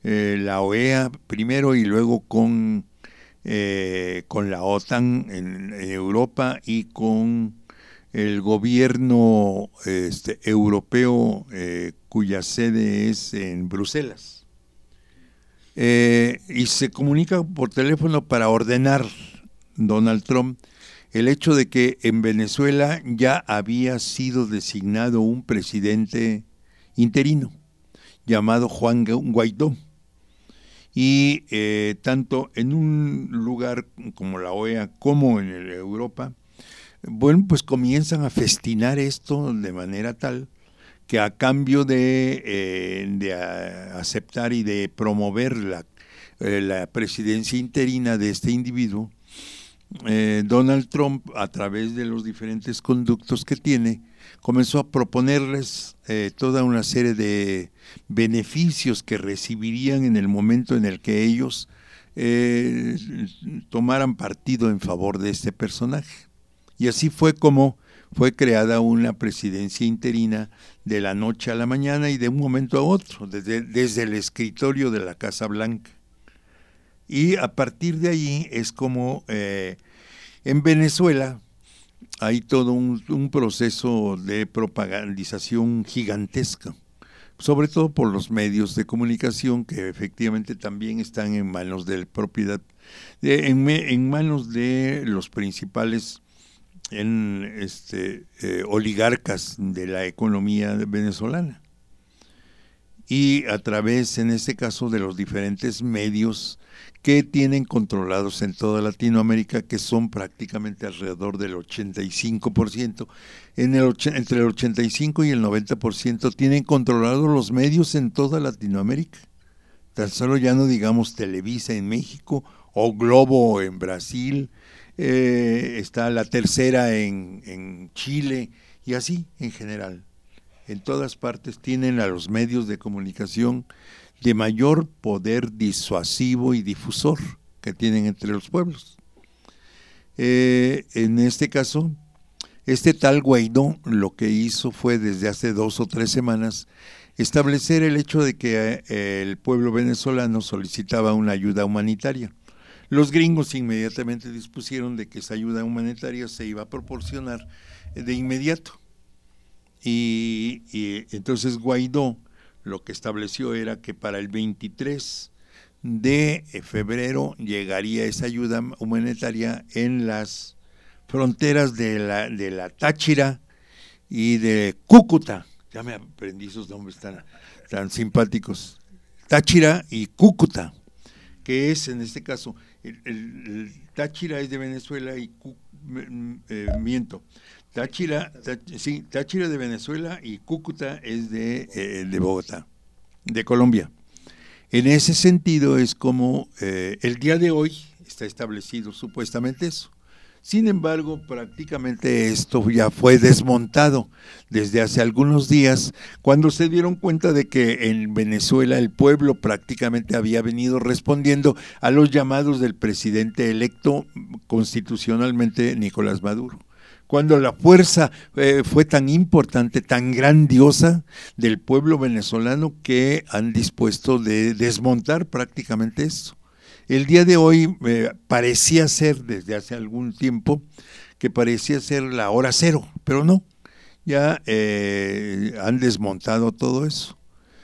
eh, la O E A primero y luego con, eh, con la OTAN en, en Europa y con el gobierno este, europeo eh, cuya sede es en Bruselas. Eh, y se comunica por teléfono para ordenar Donald Trump el hecho de que en Venezuela ya había sido designado un presidente interino llamado Juan Guaidó. Y eh, tanto en un lugar como la O E A como en Europa, bueno, pues comienzan a festinar esto de manera tal que a cambio de, eh, de a, aceptar y de promover la, eh, la presidencia interina de este individuo, eh, Donald Trump, a través de los diferentes conductos que tiene, comenzó a proponerles eh, toda una serie de beneficios que recibirían en el momento en el que ellos eh, tomaran partido en favor de este personaje. Y así fue como fue creada una presidencia interina de la noche a la mañana y de un momento a otro, desde, desde el escritorio de la Casa Blanca. Y a partir de ahí es como eh, en Venezuela hay todo un, un proceso de propagandización gigantesca, sobre todo por los medios de comunicación que efectivamente también están en manos de la propiedad, de, en, en manos de los principales en este eh, oligarcas de la economía venezolana, y a través, en este caso, de los diferentes medios que tienen controlados en toda Latinoamérica, que son prácticamente alrededor del ochenta y cinco por ciento, en el, entre el ochenta y cinco y el noventa por ciento tienen controlados los medios en toda Latinoamérica. Tan solo ya no digamos Televisa en México o Globo en Brasil, eh, está La Tercera en, en Chile, y así en general. En todas partes tienen a los medios de comunicación de mayor poder disuasivo y difusor que tienen entre los pueblos. Eh, en este caso, este tal Guaidó lo que hizo fue desde hace dos o tres semanas establecer el hecho de que eh, el pueblo venezolano solicitaba una ayuda humanitaria. Los gringos inmediatamente dispusieron de que esa ayuda humanitaria se iba a proporcionar de inmediato. Y, y entonces Guaidó lo que estableció era que para el veintitrés de febrero llegaría esa ayuda humanitaria en las fronteras de la, de la Táchira y de Cúcuta. Ya me aprendí esos nombres tan, tan simpáticos. Táchira y Cúcuta, que es en este caso, el, el, el Táchira es de Venezuela y Cú, eh, miento. Táchira, Táchira, sí, Táchira de Venezuela y Cúcuta es de, eh, de Bogotá, de Colombia. En ese sentido es como eh, el día de hoy está establecido supuestamente eso. Sin embargo, prácticamente esto ya fue desmontado desde hace algunos días, cuando se dieron cuenta de que en Venezuela el pueblo prácticamente había venido respondiendo a los llamados del presidente electo constitucionalmente Nicolás Maduro. Cuando la fuerza eh, fue tan importante, tan grandiosa del pueblo venezolano, que han dispuesto de desmontar prácticamente esto. El día de hoy eh, parecía ser, desde hace algún tiempo, que parecía ser la hora cero, pero no, ya eh, han desmontado todo eso.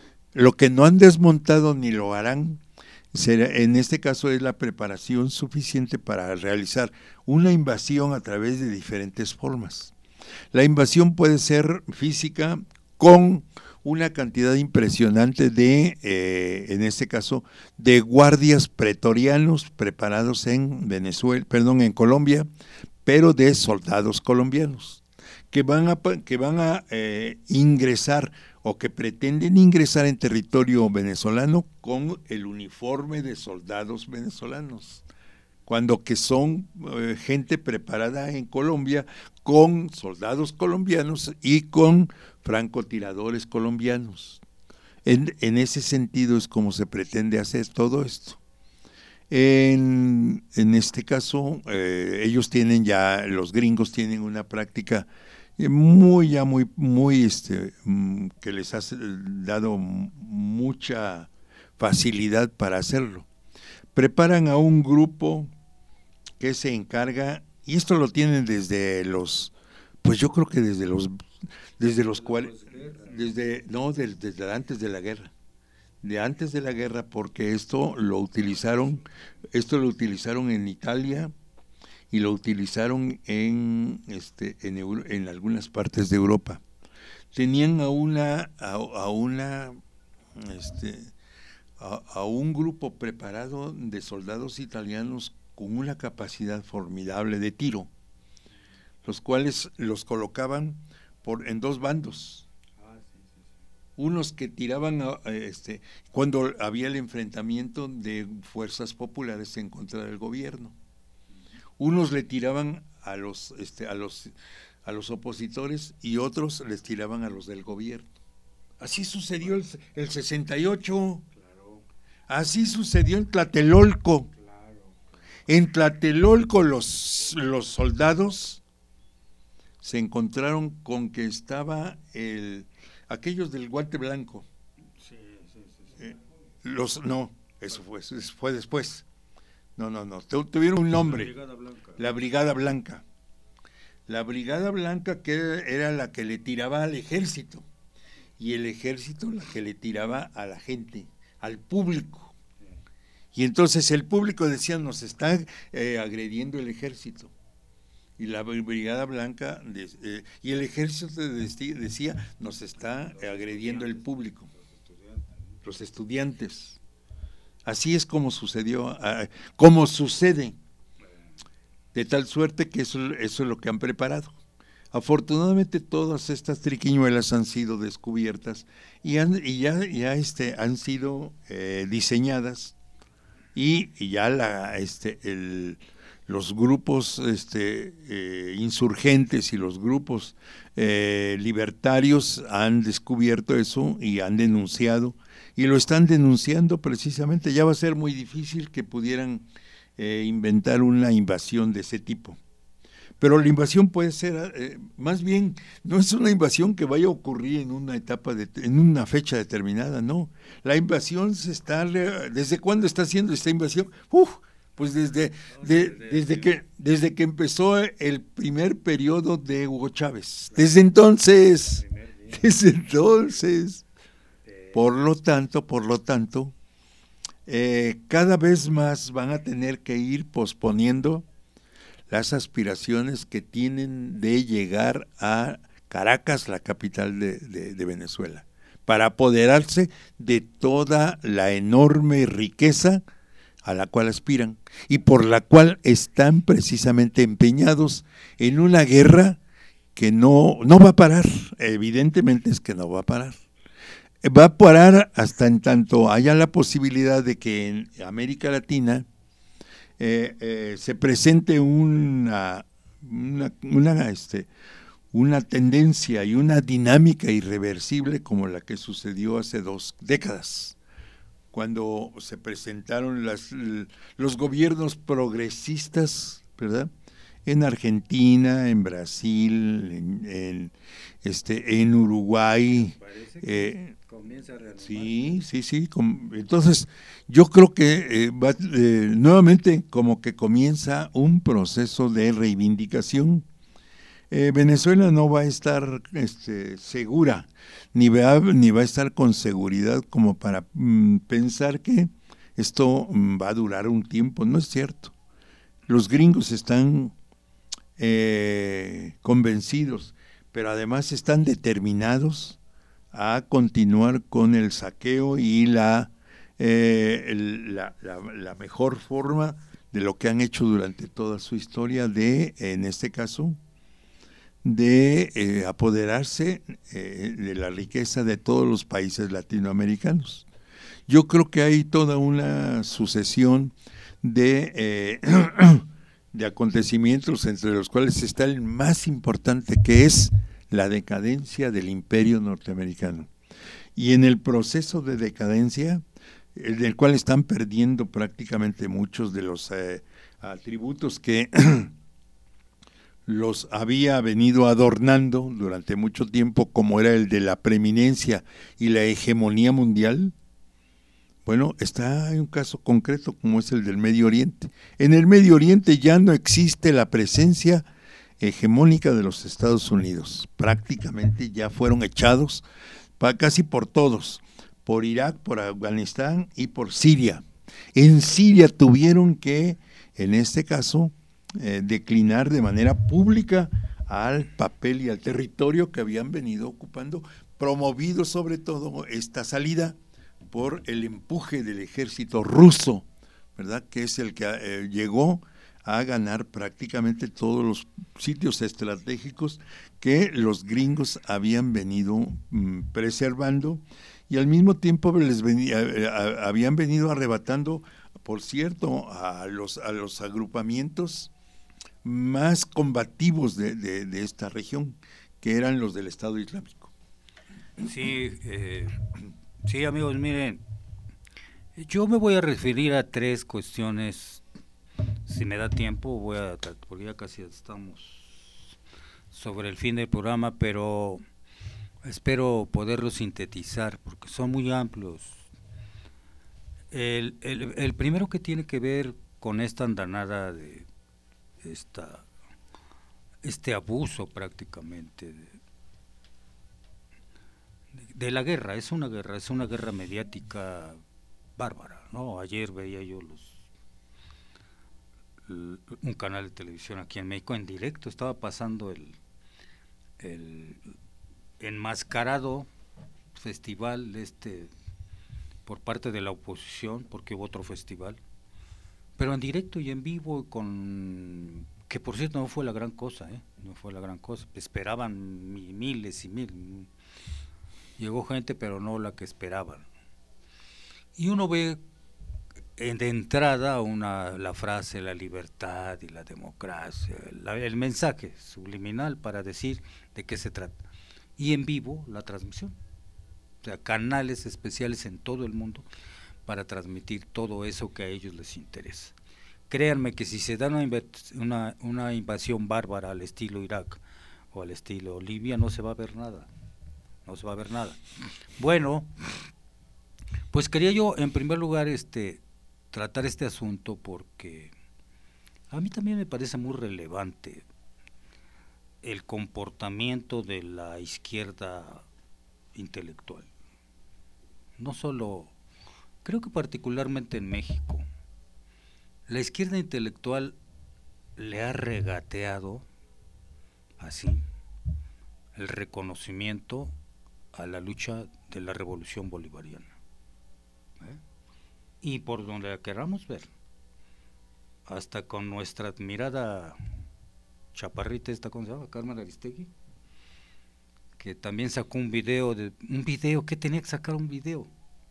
Lo que no han desmontado ni lo harán, será, en este caso, es la preparación suficiente para realizar una invasión a través de diferentes formas. La invasión puede ser física, con una cantidad impresionante de, eh, en este caso, de guardias pretorianos preparados en Venezuela, perdón, en Colombia, pero de soldados colombianos, que van a, que van a eh, ingresar o que pretenden ingresar en territorio venezolano con el uniforme de soldados venezolanos, cuando que son eh, gente preparada en Colombia con soldados colombianos y con francotiradores colombianos. En, en ese sentido es como se pretende hacer todo esto. En, en este caso, eh, ellos tienen ya, los gringos tienen una práctica muy, ya muy, muy, este, que les ha dado mucha facilidad para hacerlo. Preparan a un grupo que se encarga, y esto lo tienen desde los, pues yo creo que desde los, desde los cuales, desde, no, desde, desde antes de la guerra, de antes de la guerra, porque esto lo utilizaron, esto lo utilizaron en Italia y lo utilizaron en, este, en, Euro, en algunas partes de Europa. Tenían a una, a, a una, este, a, a un grupo preparado de soldados italianos con una capacidad formidable de tiro, los cuales los colocaban por en dos bandos. Unos que tiraban a, este, cuando había el enfrentamiento de fuerzas populares en contra del gobierno. Unos le tiraban a los, este, a los, a los opositores y otros les tiraban a los del gobierno. Así sucedió el, el sesenta y ocho. Claro. Así sucedió en Tlatelolco. Claro. En Tlatelolco los, los soldados se encontraron con que estaba el aquellos del guante blanco. Sí, sí, sí, sí. Eh, los no, eso fue, eso fue después. No, no, no, tuvieron un nombre. La Brigada Blanca. La Brigada Blanca. La Brigada Blanca que era la que le tiraba al ejército y el ejército la que le tiraba a la gente, al público. Y entonces el público decía, nos está eh, agrediendo el ejército. Y la Brigada Blanca, eh, y el ejército decía, nos está agrediendo el público, los estudiantes. Así es como sucedió, uh, como sucede, de tal suerte que eso, eso es lo que han preparado. Afortunadamente todas estas triquiñuelas han sido descubiertas y, han, y ya, ya este, han sido eh, diseñadas y, y ya la, este, el... los grupos este, eh, insurgentes y los grupos eh, libertarios han descubierto eso y han denunciado, y lo están denunciando precisamente. Ya va a ser muy difícil que pudieran eh, inventar una invasión de ese tipo. Pero la invasión puede ser, eh, más bien, no es una invasión que vaya a ocurrir en una etapa, de, en una fecha determinada, no. La invasión se está, ¿desde cuándo está haciendo esta invasión? ¡Uf! Pues desde, de, desde, que, desde que empezó el primer periodo de Hugo Chávez. Desde entonces, desde entonces. Por lo tanto, por lo tanto, eh, cada vez más van a tener que ir posponiendo las aspiraciones que tienen de llegar a Caracas, la capital de, de, de Venezuela, para apoderarse de toda la enorme riqueza a la cual aspiran y por la cual están precisamente empeñados en una guerra que no, no va a parar. Evidentemente es que no va a parar. Va a parar hasta en tanto haya la posibilidad de que en América Latina eh, eh, se presente una, una, una, este, una tendencia y una dinámica irreversible como la que sucedió hace dos décadas, cuando se presentaron las, los gobiernos progresistas, ¿verdad? En Argentina, en Brasil, en, en, este, en Uruguay. Parece que eh, comienza a reanimar. Sí, sí, sí. Com, entonces, yo creo que eh, va, eh, nuevamente como que comienza un proceso de reivindicación. Eh, Venezuela no va a estar este, segura, ni va, ni va a estar con seguridad como para mm, pensar que esto mm, va a durar un tiempo. No es cierto. Los gringos están eh, convencidos, pero además están determinados a continuar con el saqueo y la, eh, el, la, la, la mejor forma de lo que han hecho durante toda su historia de, en este caso, de eh, apoderarse eh, de la riqueza de todos los países latinoamericanos. Yo creo que hay toda una sucesión de, eh, de acontecimientos entre los cuales está el más importante, que es la decadencia del imperio norteamericano. Y en el proceso de decadencia, en el cual están perdiendo prácticamente muchos de los eh, atributos que los había venido adornando durante mucho tiempo, como era el de la preeminencia y la hegemonía mundial. Bueno, está en un caso concreto como es el del Medio Oriente. En el Medio Oriente ya no existe la presencia hegemónica de los Estados Unidos. Prácticamente ya fueron echados pa, casi por todos, por Irak, por Afganistán y por Siria. En Siria tuvieron que, en este caso, eh, declinar de manera pública al papel y al territorio que habían venido ocupando, promovido sobre todo esta salida por el empuje del ejército ruso, ¿verdad? Que es el que eh, llegó a ganar prácticamente todos los sitios estratégicos que los gringos habían venido mm, preservando, y al mismo tiempo les venía, eh, a, habían venido arrebatando, por cierto, a los, a los agrupamientos más combativos de, de, de esta región, que eran los del Estado Islámico. Sí, eh, sí, amigos, miren, yo me voy a referir a tres cuestiones, si me da tiempo, voy a, porque ya casi estamos sobre el fin del programa, pero espero poderlo sintetizar, porque son muy amplios. El, el, el primero que tiene que ver con esta andanada de esta, este abuso prácticamente de, de, de la guerra, es una guerra, es una guerra mediática bárbara, ¿no? Ayer veía yo los el, un canal de televisión aquí en México en directo, estaba pasando el, el enmascarado festival este por parte de la oposición, porque hubo otro festival, pero en directo y en vivo, con que por cierto no fue la gran cosa, ¿eh? no fue la gran cosa, esperaban miles y mil, llegó gente pero no la que esperaban, y uno ve en, de entrada una la frase la libertad y la democracia, la, el mensaje subliminal para decir de qué se trata, y en vivo la transmisión, o sea, canales especiales en todo el mundo para transmitir todo eso que a ellos les interesa. Créanme que si se da una, una, una invasión bárbara al estilo Irak o al estilo Libia, no se va a ver nada, no se va a ver nada. Bueno, pues quería yo en primer lugar este tratar este asunto porque a mí también me parece muy relevante el comportamiento de la izquierda intelectual. No solo, creo que particularmente en México, la izquierda intelectual le ha regateado así el reconocimiento a la lucha de la revolución bolivariana. ¿Eh? Y por donde la queramos ver, hasta con nuestra admirada chaparrita esta, ¿cómo se llama? Carmen Aristegui, que también sacó un video, de un video, que tenía que sacar un video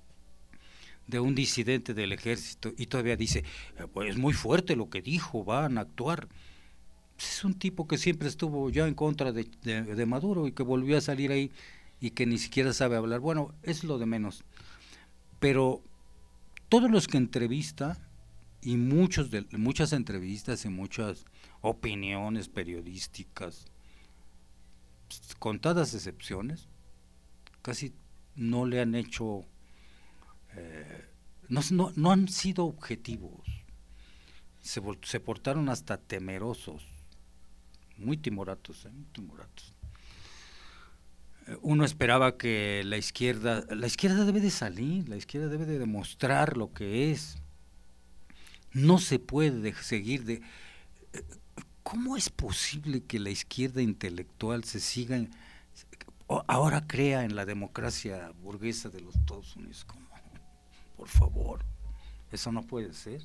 de un disidente del ejército, y todavía dice, pues es muy fuerte lo que dijo, van a actuar. Es un tipo que siempre estuvo ya en contra de, de, de Maduro y que volvió a salir ahí y que ni siquiera sabe hablar. Bueno, es lo de menos. Pero todos los que entrevista, y muchos de, muchas entrevistas y muchas opiniones periodísticas, contadas excepciones, casi no le han hecho, eh, no, no, no han sido objetivos, se, se portaron hasta temerosos, muy timoratos, ¿eh? muy timoratos. Eh, uno esperaba que la izquierda, la izquierda debe de salir, la izquierda debe de demostrar lo que es, no se puede de, seguir de... Eh, ¿Cómo es posible que la izquierda intelectual se siga, en, ahora crea en la democracia burguesa de los Estados Unidos? ¿Cómo? Por favor, eso no puede ser.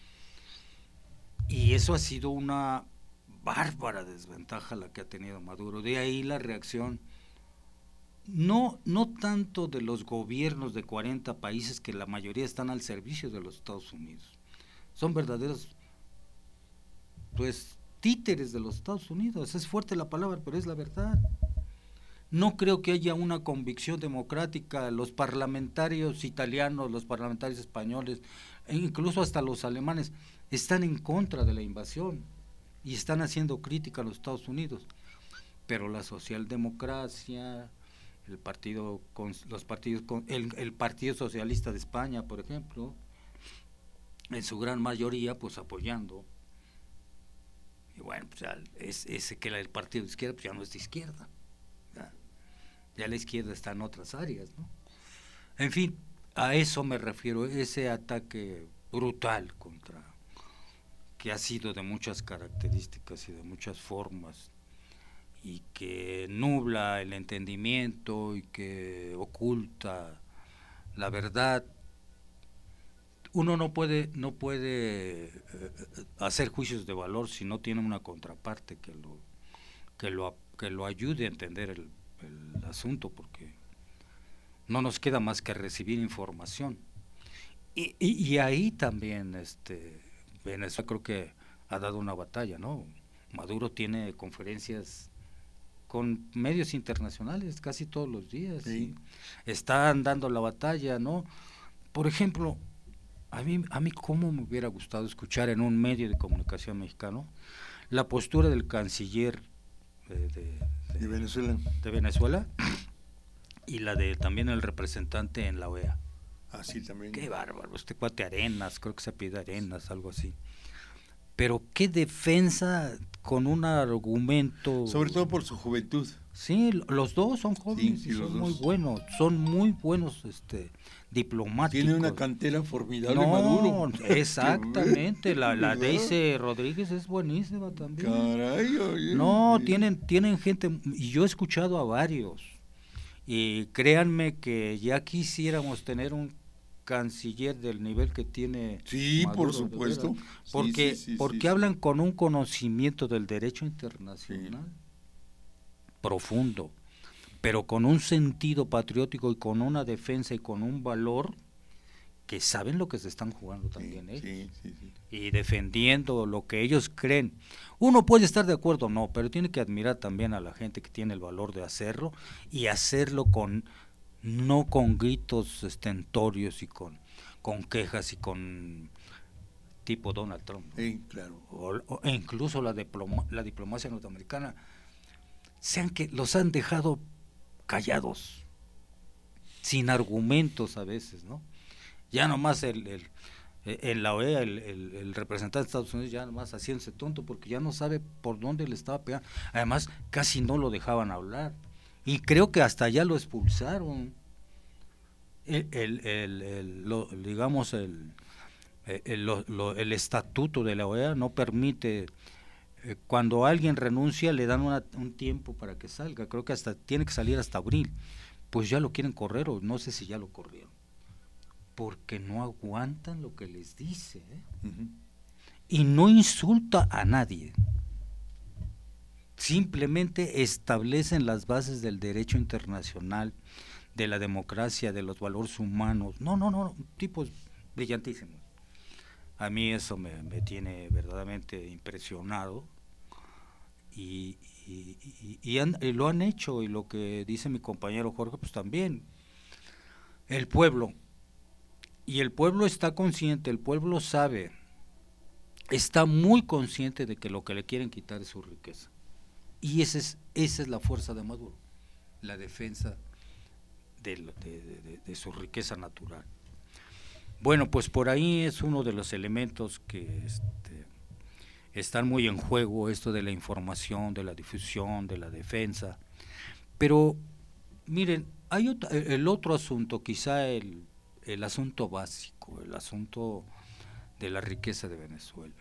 Y eso ha sido una bárbara desventaja la que ha tenido Maduro. De ahí la reacción, no, no tanto de los gobiernos de cuarenta países, que la mayoría están al servicio de los Estados Unidos. Son verdaderos, pues, títeres de los Estados Unidos. Es fuerte la palabra, pero es la verdad. No creo que haya una convicción democrática. Los parlamentarios italianos, los parlamentarios españoles, e incluso hasta los alemanes, están en contra de la invasión y están haciendo crítica a los Estados Unidos. Pero la socialdemocracia, el partido con los partidos con el, el Partido Socialista de España, por ejemplo, en su gran mayoría pues apoyando. Y bueno, pues ya es ese que el partido de izquierda pues ya no es de izquierda. Ya, ya la izquierda está en otras áreas, ¿no? En fin, a eso me refiero, ese ataque brutal contra, que ha sido de muchas características y de muchas formas, y que nubla el entendimiento y que oculta la verdad. Uno no puede no puede eh, hacer juicios de valor si no tiene una contraparte que lo que lo que lo ayude a entender el, el asunto, porque no nos queda más que recibir información. Y, y, y ahí también este Venezuela creo que ha dado una batalla, ¿no? Maduro tiene conferencias con medios internacionales casi todos los días, sí. Y están dando la batalla, ¿no? Por ejemplo, a mí, a mí cómo me hubiera gustado escuchar en un medio de comunicación mexicano la postura del canciller de, de, de, de Venezuela, de Venezuela y la de también el representante en la O E A. Ah, sí, también. Qué bárbaro, este cuate Arenas, creo que se pide Arenas, algo así. Pero qué defensa con un argumento. Sobre todo por su juventud. Sí, los dos son jóvenes Sí, y son dos. muy buenos, son muy buenos este diplomáticos. Tiene una cantera formidable, no, Maduro. Exactamente, la, la Deise Rodríguez es buenísima también. Caray, oye. No, tienen, tienen gente, y yo he escuchado a varios, y créanme que ya quisiéramos tener un canciller del nivel que tiene sí, Maduro, por supuesto, porque, sí, sí, sí, porque sí, hablan sí. con un conocimiento del derecho internacional sí. profundo, pero con un sentido patriótico y con una defensa y con un valor que saben lo que se están jugando también sí, ellos, sí, sí, sí. y defendiendo lo que ellos creen. Uno puede estar de acuerdo o no, pero tiene que admirar también a la gente que tiene el valor de hacerlo, y hacerlo con no con gritos estentorios y con, con quejas y con tipo Donald Trump, ¿no? Sí, claro. O, o, e incluso la, diploma, la diplomacia norteamericana sean que los han dejado callados, sin argumentos a veces, ¿no? Ya nomás el, el, en la O E A el, el, el representante de Estados Unidos ya nomás haciéndose tonto porque ya no sabe por dónde le estaba pegando. Además casi no lo dejaban hablar y creo que hasta ya lo expulsaron. El, el, el, el lo, digamos el el, lo, lo, el estatuto de la O E A no permite, eh, cuando alguien renuncia le dan una, un tiempo para que salga, creo que hasta tiene que salir hasta abril. Pues ya lo quieren correr, o no sé si ya lo corrieron, porque no aguantan lo que les dice, ¿eh? Uh-huh. Y no insulta a nadie, simplemente establecen las bases del derecho internacional, de la democracia, de los valores humanos. No, no, no, tipos brillantísimos. A mí eso me, me tiene verdaderamente impresionado, y, y, y, y, han, y lo han hecho, y lo que dice mi compañero Jorge, pues también. El pueblo, y el pueblo está consciente, el pueblo sabe, está muy consciente de que lo que le quieren quitar es su riqueza. Y esa es, esa es la fuerza de Maduro, la defensa de, de, de, de su riqueza natural. Bueno, pues por ahí es uno de los elementos que este, están muy en juego, esto de la información, de la difusión, de la defensa. Pero miren, hay otro, el otro asunto, quizá el, el asunto básico, el asunto de la riqueza de Venezuela.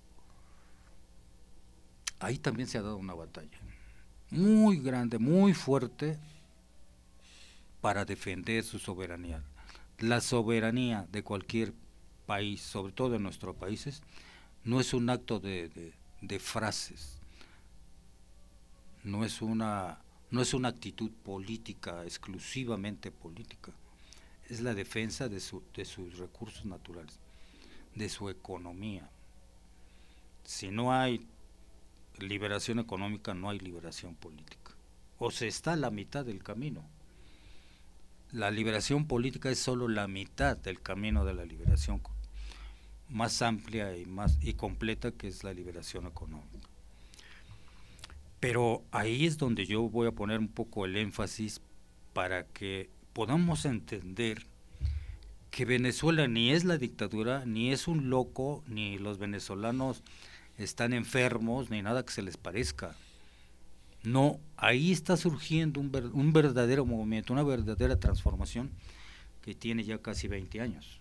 Ahí también se ha dado una batalla muy grande, muy fuerte, para defender su soberanía. La soberanía de cualquier país, sobre todo de nuestros países, no es un acto de, de, de frases, no es una no es una actitud política, exclusivamente política, es la defensa de, su, de sus recursos naturales, de su economía. Si no hay liberación económica, no hay liberación política, o se está a la mitad del camino. La liberación política es solo la mitad del camino de la liberación más amplia y más y completa, que es la liberación económica. Pero ahí es donde yo voy a poner un poco el énfasis para que podamos entender que Venezuela ni es la dictadura, ni es un loco, ni los venezolanos están enfermos, ni nada que se les parezca. No, ahí está surgiendo un, ver, un verdadero movimiento, una verdadera transformación que tiene ya casi veinte años.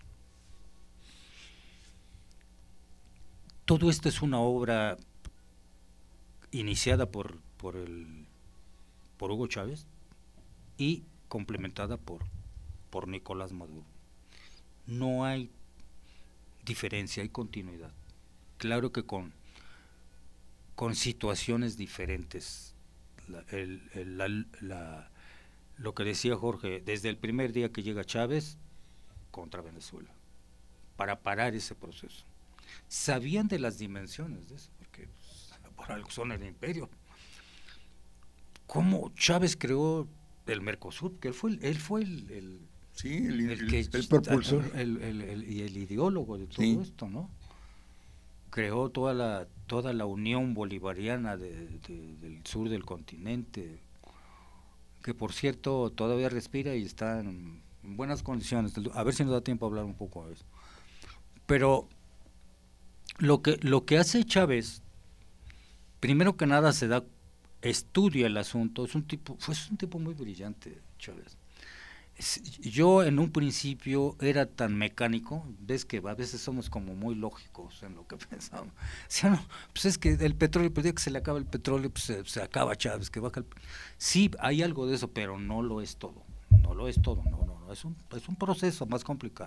Todo esto es una obra iniciada por, por, el, por Hugo Chávez y complementada por, por Nicolás Maduro. No hay diferencia, hay continuidad. Claro que con, con situaciones diferentes. La, el, el, la, la, lo que decía Jorge, desde el primer día que llega Chávez contra Venezuela, para parar ese proceso. Sabían de las dimensiones de eso, porque pues, por algo son el imperio. ¿Cómo Chávez creó el Mercosur? Que él fue el, él fue el, el sí, el, el, que, el propulsor el, el, el, y el ideólogo de todo sí. esto, ¿no? Creó toda la toda la unión bolivariana de, de, del sur del continente, que por cierto todavía respira y está en, en buenas condiciones. A ver si nos da tiempo a hablar un poco de eso. Pero lo que lo que hace Chávez, primero que nada se da estudia el asunto. Es un tipo fue un tipo muy brillante, Chávez. Yo en un principio era tan mecánico, ves que a veces somos como muy lógicos en lo que pensamos. O sea, no, pues es que el petróleo, pues día que se le acaba el petróleo, pues se, se acaba Chávez, que baja el... Sí, hay algo de eso, pero no lo es todo. No lo es todo, no, no, no. Es un, es un proceso más complicado.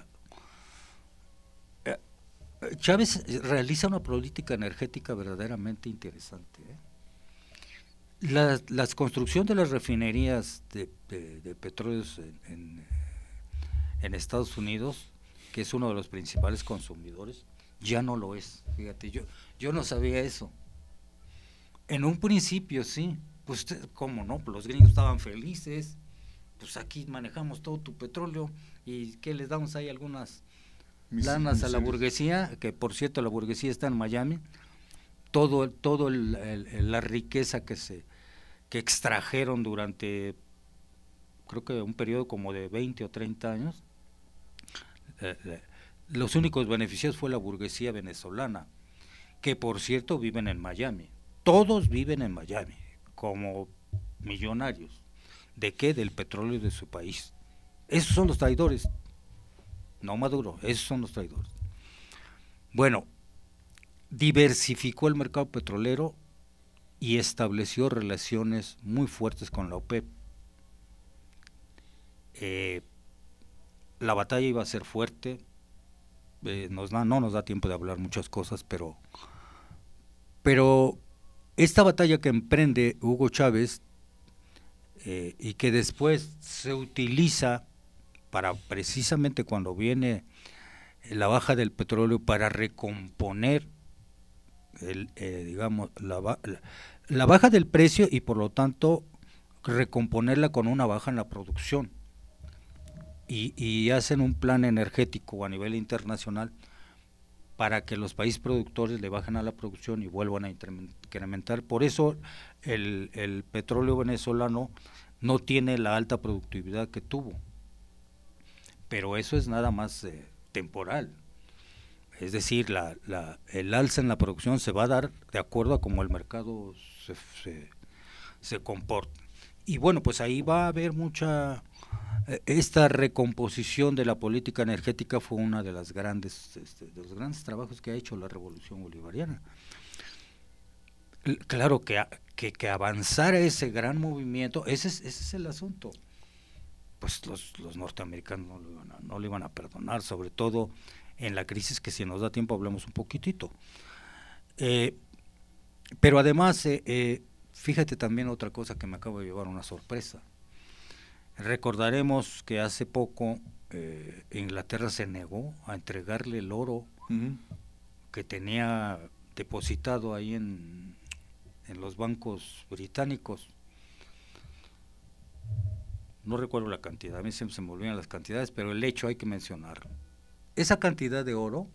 Chávez realiza una política energética verdaderamente interesante, ¿eh? La, la construcción de las refinerías de, de, de petróleos en, en, en Estados Unidos, que es uno de los principales consumidores, ya no lo es. Fíjate, yo yo no sabía eso. En un principio sí, pues cómo no, pues los gringos estaban felices, pues aquí manejamos todo tu petróleo y que les damos ahí algunas lanas a la burguesía, que por cierto la burguesía está en Miami. todo todo el, el, la riqueza que se que extrajeron durante creo que un periodo como de veinte o treinta años, eh, eh, los únicos beneficiados fue la burguesía venezolana, que por cierto viven en Miami. Todos viven en Miami como millonarios. ¿De qué? Del petróleo de su país. Esos son los traidores, no Maduro, esos son los traidores. Bueno, diversificó el mercado petrolero y estableció relaciones muy fuertes con la OPEP. Eh, la batalla iba a ser fuerte, eh, nos da, no nos da tiempo de hablar muchas cosas, pero, pero esta batalla que emprende Hugo Chávez eh, y que después se utiliza para precisamente cuando viene la baja del petróleo para recomponer el, eh, digamos la, la, la baja del precio y por lo tanto recomponerla con una baja en la producción y, y hacen un plan energético a nivel internacional para que los países productores le bajen a la producción y vuelvan a incrementar. Por eso el, el petróleo venezolano no tiene la alta productividad que tuvo, pero eso es nada más eh, temporal. Es decir, la, la, el alza en la producción se va a dar de acuerdo a cómo el mercado se, se, se comporta. Y bueno, pues ahí va a haber mucha... Esta recomposición de la política energética fue una de las grandes, este, de los grandes trabajos que ha hecho la Revolución Bolivariana. Claro que, que, que avanzara ese gran movimiento, ese es, ese es el asunto. Pues los, los norteamericanos no lo, iban a, no lo iban a perdonar, sobre todo en la crisis, que si nos da tiempo hablemos un poquitito. Eh, pero además, eh, eh, fíjate también otra cosa que me acabo de llevar una sorpresa. Recordaremos que hace poco eh, Inglaterra se negó a entregarle el oro uh-huh. que tenía depositado ahí en, en los bancos británicos. No recuerdo la cantidad, a mí siempre se me olvidan las cantidades, pero el hecho hay que mencionarlo. Esa cantidad de oro,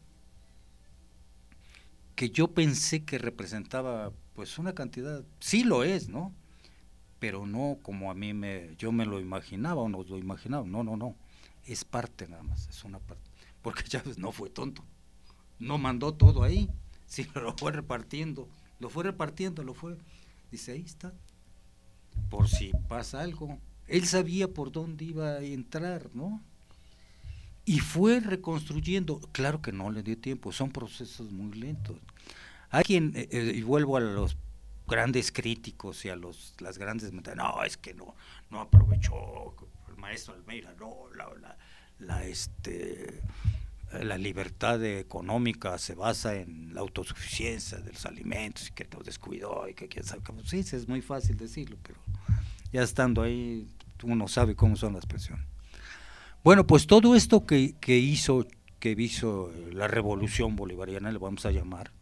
que yo pensé que representaba pues una cantidad, sí lo es, ¿no? pero no como a mí me, yo me lo imaginaba o nos lo imaginaba, no, no, no, es parte nada más, es una parte, porque Chávez no fue tonto, no mandó todo ahí, sino lo fue repartiendo, lo fue repartiendo, lo fue, dice, ahí está, por si pasa algo, él sabía por dónde iba a entrar, ¿no? Y fue reconstruyendo, claro que no le dio tiempo, son procesos muy lentos. Hay quien, eh, y vuelvo a los grandes críticos y a los las grandes metas, no, es que no, no aprovechó el maestro Almeida, no, la, la, la este la libertad económica se basa en la autosuficiencia de los alimentos y que nos descuidó y que quién sabe cómo. Sí, es muy fácil decirlo, pero ya estando ahí uno sabe cómo son las presiones. Bueno, pues todo esto que, que hizo que hizo la revolución bolivariana, le vamos a llamar,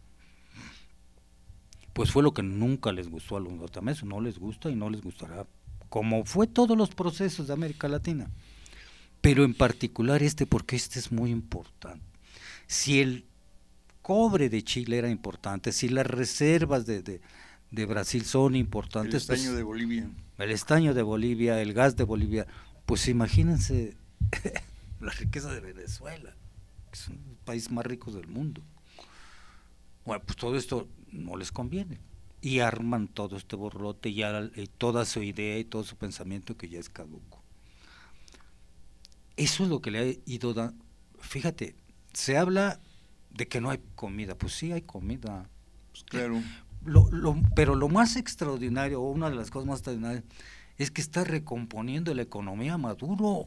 pues fue lo que nunca les gustó a los norteamericanos, no les gusta y no les gustará, como fue todos los procesos de América Latina, pero en particular este, porque este es muy importante. Si el cobre de Chile era importante, si las reservas de, de, de Brasil son importantes, el estaño pues, de Bolivia, el estaño de Bolivia, el gas de Bolivia, pues imagínense la riqueza de Venezuela, que es un país más rico del mundo. Bueno, pues todo esto no les conviene y arman todo este borlote y, ya, y toda su idea y todo su pensamiento que ya es caduco. Eso es lo que le ha ido dando. Fíjate, se habla de que no hay comida, pues sí hay comida. Pues claro. Lo, lo, pero lo más extraordinario, o una de las cosas más extraordinarias, es que está recomponiendo la economía Maduro.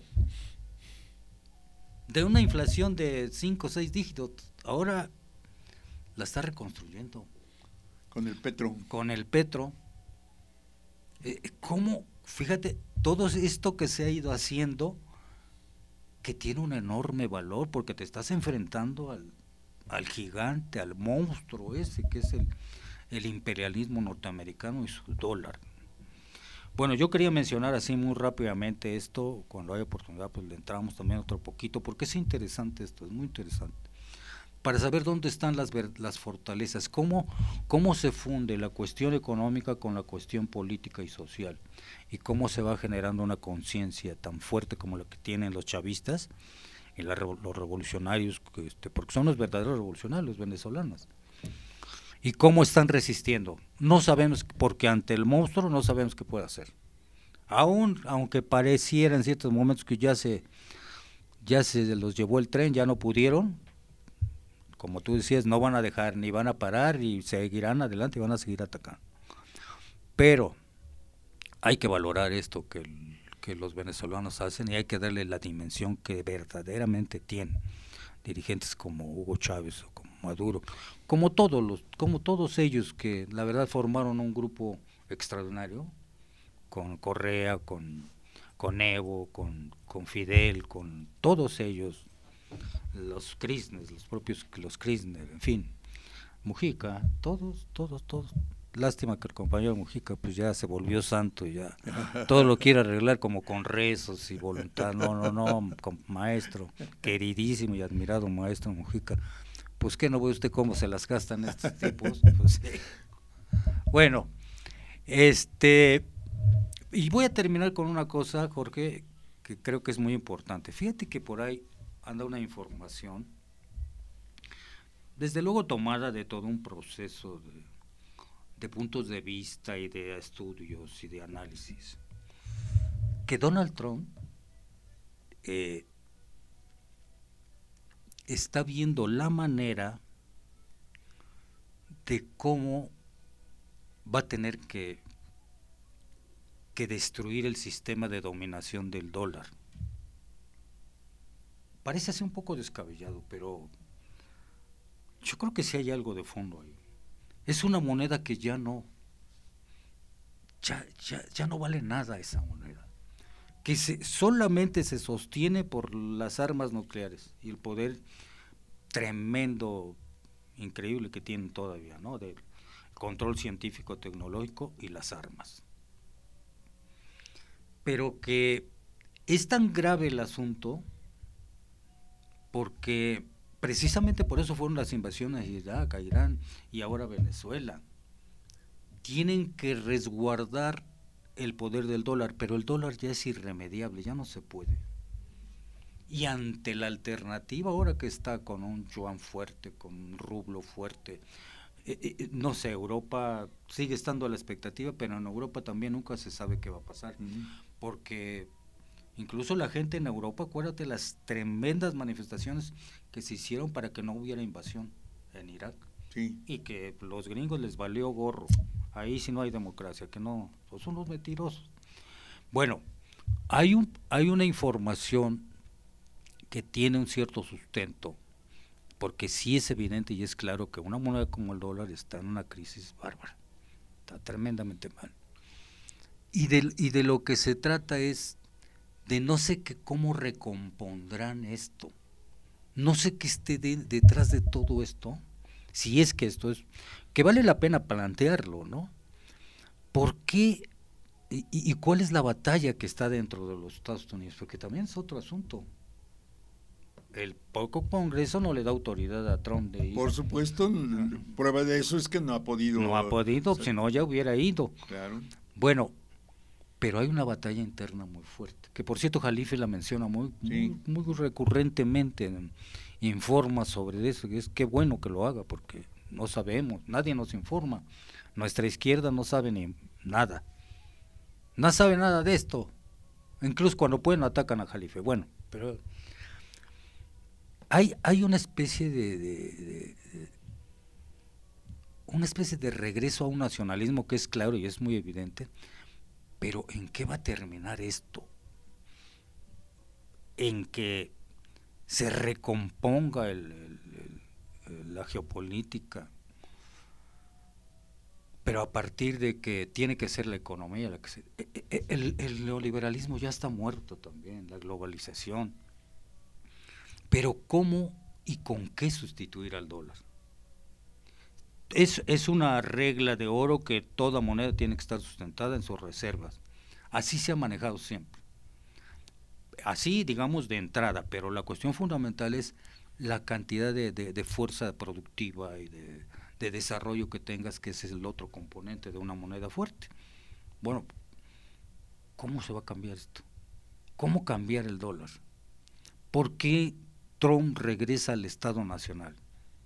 De una inflación de cinco o seis dígitos, ahora la está reconstruyendo. Con el petro. Con el petro. Eh, ¿Cómo? Fíjate, todo esto que se ha ido haciendo, que tiene un enorme valor, porque te estás enfrentando al, al gigante, al monstruo ese, que es el, el imperialismo norteamericano y su dólar. Bueno, yo quería mencionar así muy rápidamente esto, cuando hay oportunidad pues le entramos también otro poquito, porque es interesante esto, es muy interesante, para saber dónde están las, las fortalezas, cómo, cómo se funde la cuestión económica con la cuestión política y social, y cómo se va generando una conciencia tan fuerte como la que tienen los chavistas y la, los revolucionarios, que este, porque son los verdaderos revolucionarios, los venezolanos. ¿Y cómo están resistiendo? No sabemos, porque ante el monstruo no sabemos qué puede hacer. Aún, aunque pareciera en ciertos momentos que ya se, ya se los llevó el tren, ya no pudieron, como tú decías, no van a dejar, ni van a parar, y seguirán adelante y van a seguir atacando. Pero hay que valorar esto que, que los venezolanos hacen y hay que darle la dimensión que verdaderamente tienen dirigentes como Hugo Chávez o como Maduro, como todos los, como todos ellos que la verdad formaron un grupo extraordinario, con Correa, con, con Evo, con, con Fidel, con todos ellos, los Kirchner, los propios los Kirchner, en fin, Mujica, todos, todos, todos. Lástima que el compañero Mujica pues ya se volvió santo y ya todo lo quiere arreglar como con rezos y voluntad. No, no, no, con maestro, queridísimo y admirado maestro Mujica. Pues que no ve usted cómo se las gastan estos tipos. Pues, sí. Bueno, este, y voy a terminar con una cosa, Jorge, que creo que es muy importante. Fíjate que por ahí anda una información, desde luego tomada de todo un proceso de de puntos de vista y de estudios y de análisis, que Donald Trump eh, está viendo la manera de cómo va a tener que, que destruir el sistema de dominación del dólar. Parece así un poco descabellado, pero yo creo que sí hay algo de fondo ahí. Es una moneda que ya no, ya, ya, ya no vale nada esa moneda, que se, solamente se sostiene por las armas nucleares y el poder tremendo, increíble que tienen todavía, ¿no? Del control científico, tecnológico y las armas. Pero que es tan grave el asunto porque precisamente por eso fueron las invasiones a Irak, a Irán y ahora a Venezuela. Tienen que resguardar el poder del dólar, pero el dólar ya es irremediable, ya no se puede. Y ante la alternativa, ahora que está con un yuan fuerte, con un rublo fuerte, eh, eh, no sé, Europa sigue estando a la expectativa, pero en Europa también nunca se sabe qué va a pasar, uh-huh. porque incluso la gente en Europa, acuérdate las tremendas manifestaciones que se hicieron para que no hubiera invasión en Irak, sí. y que los gringos les valió gorro, ahí sí no hay democracia, que no, son unos mentirosos. Bueno, hay un hay una información que tiene un cierto sustento, porque sí es evidente y es claro que una moneda como el dólar está en una crisis bárbara, está tremendamente mal. Y de, y de lo que se trata es de no sé qué, cómo recompondrán esto, no sé qué esté de, detrás de todo esto, si es que esto es, que vale la pena plantearlo, ¿no? ¿Por qué y, y cuál es la batalla que está dentro de los Estados Unidos? Porque también es otro asunto. El poco Congreso no le da autoridad a Trump de ir. Por supuesto, prueba de eso es que no ha podido. No ha podido, o sea, si no ya hubiera ido. Claro. Bueno, pero hay una batalla interna muy fuerte, que por cierto Jalife la menciona muy, sí. muy, muy recurrentemente, en, informa sobre eso, y es que bueno que lo haga, porque no sabemos, nadie nos informa, nuestra izquierda no sabe ni nada, no sabe nada de esto, incluso cuando pueden atacan a Jalife, bueno, pero... Hay, hay una especie de, de, de, de una especie de regreso a un nacionalismo que es claro y es muy evidente, pero ¿en qué va a terminar esto? En que se recomponga el, el, el, la geopolítica, pero a partir de que tiene que ser la economía la que se, el, el neoliberalismo ya está muerto también, la globalización. Pero ¿cómo y con qué sustituir al dólar? Es, es una regla de oro que toda moneda tiene que estar sustentada en sus reservas. Así se ha manejado siempre. Así, digamos, de entrada, pero la cuestión fundamental es la cantidad de, de, de fuerza productiva y de, de desarrollo que tengas, que ese es el otro componente de una moneda fuerte. Bueno, ¿cómo se va a cambiar esto? ¿Cómo cambiar el dólar? ¿Por qué Trump regresa al Estado Nacional?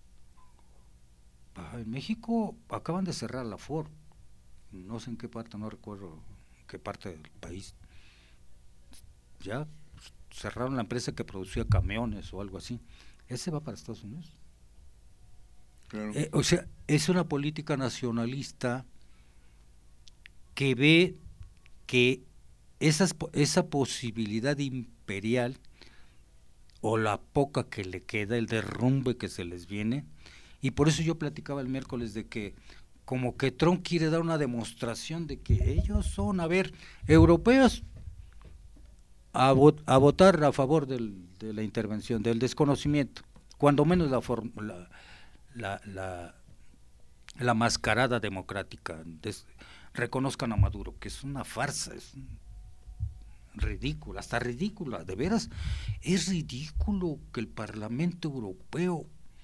Ah, en México acaban de cerrar la Ford, no sé en qué parte, no recuerdo en qué parte del país, ya cerraron la empresa que producía camiones o algo así, ese va para Estados Unidos. Claro. Eh, o sea, es una política nacionalista que ve que esas, esa posibilidad imperial o la poca que le queda, el derrumbe que se les viene, y por eso yo platicaba el miércoles de que como que Trump quiere dar una demostración de que ellos son, a ver, europeos, a, vot, a votar a favor del, de la intervención, del desconocimiento, cuando menos la, la, la, la, la mascarada democrática, des, reconozcan a Maduro, que es una farsa, es un, ridícula, hasta ridícula, de veras, es ridículo que el Parlamento Europeo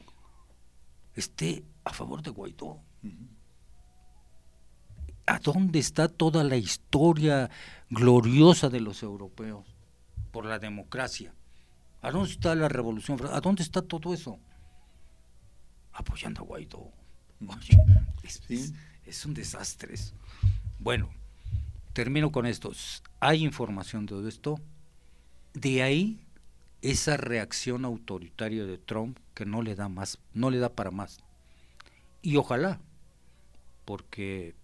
esté a favor de Guaidó. Uh-huh. ¿A dónde está toda la historia gloriosa de los europeos por la democracia? ¿A dónde está la revolución? ¿A dónde está todo eso? Apoyando a Guaidó. Oye, es, ¿sí? es, es un desastre eso. Bueno, termino con esto. Hay información de todo esto. De ahí esa reacción autoritaria de Trump que no le da más, no le da para más. Y ojalá, porque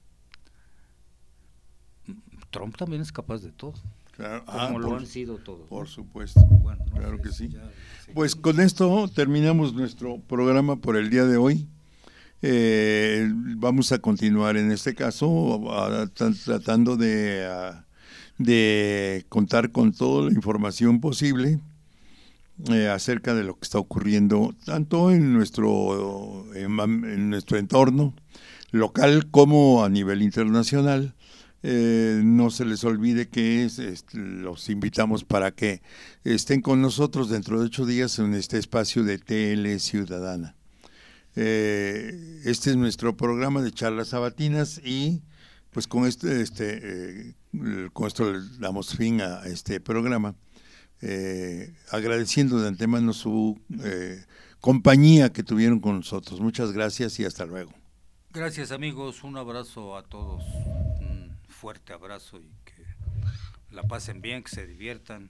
Trump también es capaz de todo. Claro. Como ah, lo por, han sido todos. Por ¿no? supuesto. Bueno, no claro sé, que sí. Ya, pues con esto terminamos nuestro programa por el día de hoy. Eh, vamos a continuar en este caso a, a, tratando de, a, de contar con toda la información posible eh, acerca de lo que está ocurriendo tanto en nuestro, en, en nuestro entorno local como a nivel internacional. Eh, no se les olvide que es, es, los invitamos para que estén con nosotros dentro de ocho días en este espacio de T L Ciudadana. Eh, este es nuestro programa de charlas sabatinas y pues con este, este, eh, con esto le damos fin a este programa, eh, agradeciendo de antemano su eh, compañía que tuvieron con nosotros. Muchas gracias y hasta luego. Gracias, amigos, un abrazo a todos, un fuerte abrazo y que la pasen bien, que se diviertan.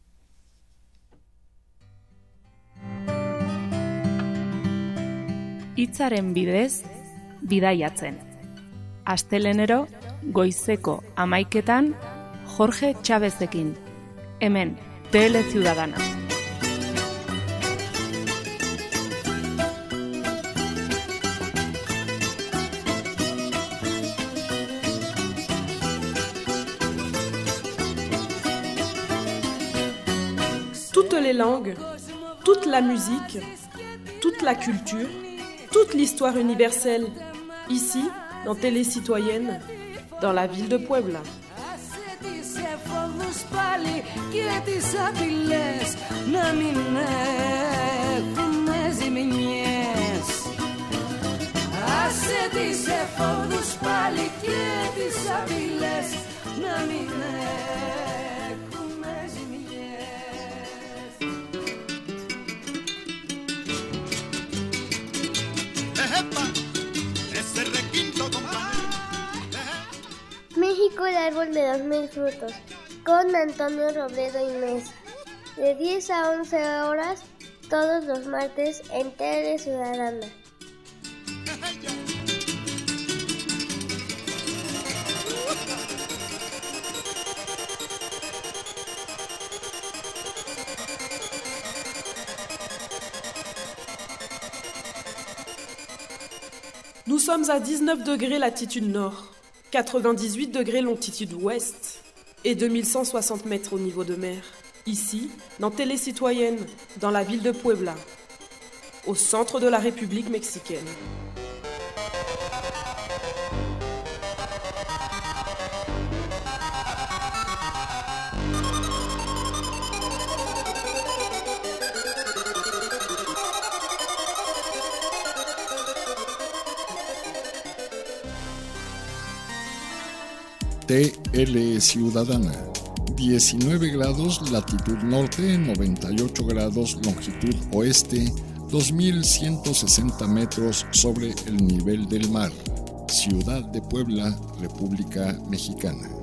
Hitzaren bidez, bidaiatzen. Astelenero, goizeko hamaiketan, Jorge Chávezekin. Hemen, Tele Ciudadana. Toutes les langues, toute la musique, toute la culture, toute l'histoire universelle, ici, dans Télé Citoyenne, dans la ville de Puebla. México, el árbol de los mil frutos, con Antonio Robledo y Mesa, de diez a once horas, todos los martes en Tele Ciudadana. Nous sommes à dix-neuf degrés latitude nord, quatre-vingt-dix-huit degrés longitude ouest et deux mille cent soixante mètres au niveau de mer. Ici, dans Télé Citoyenne, dans la ville de Puebla, au centre de la République mexicaine. T L Ciudadana, diecinueve grados latitud norte, noventa y ocho grados longitud oeste, dos mil ciento sesenta metros sobre el nivel del mar. Ciudad de Puebla, República Mexicana.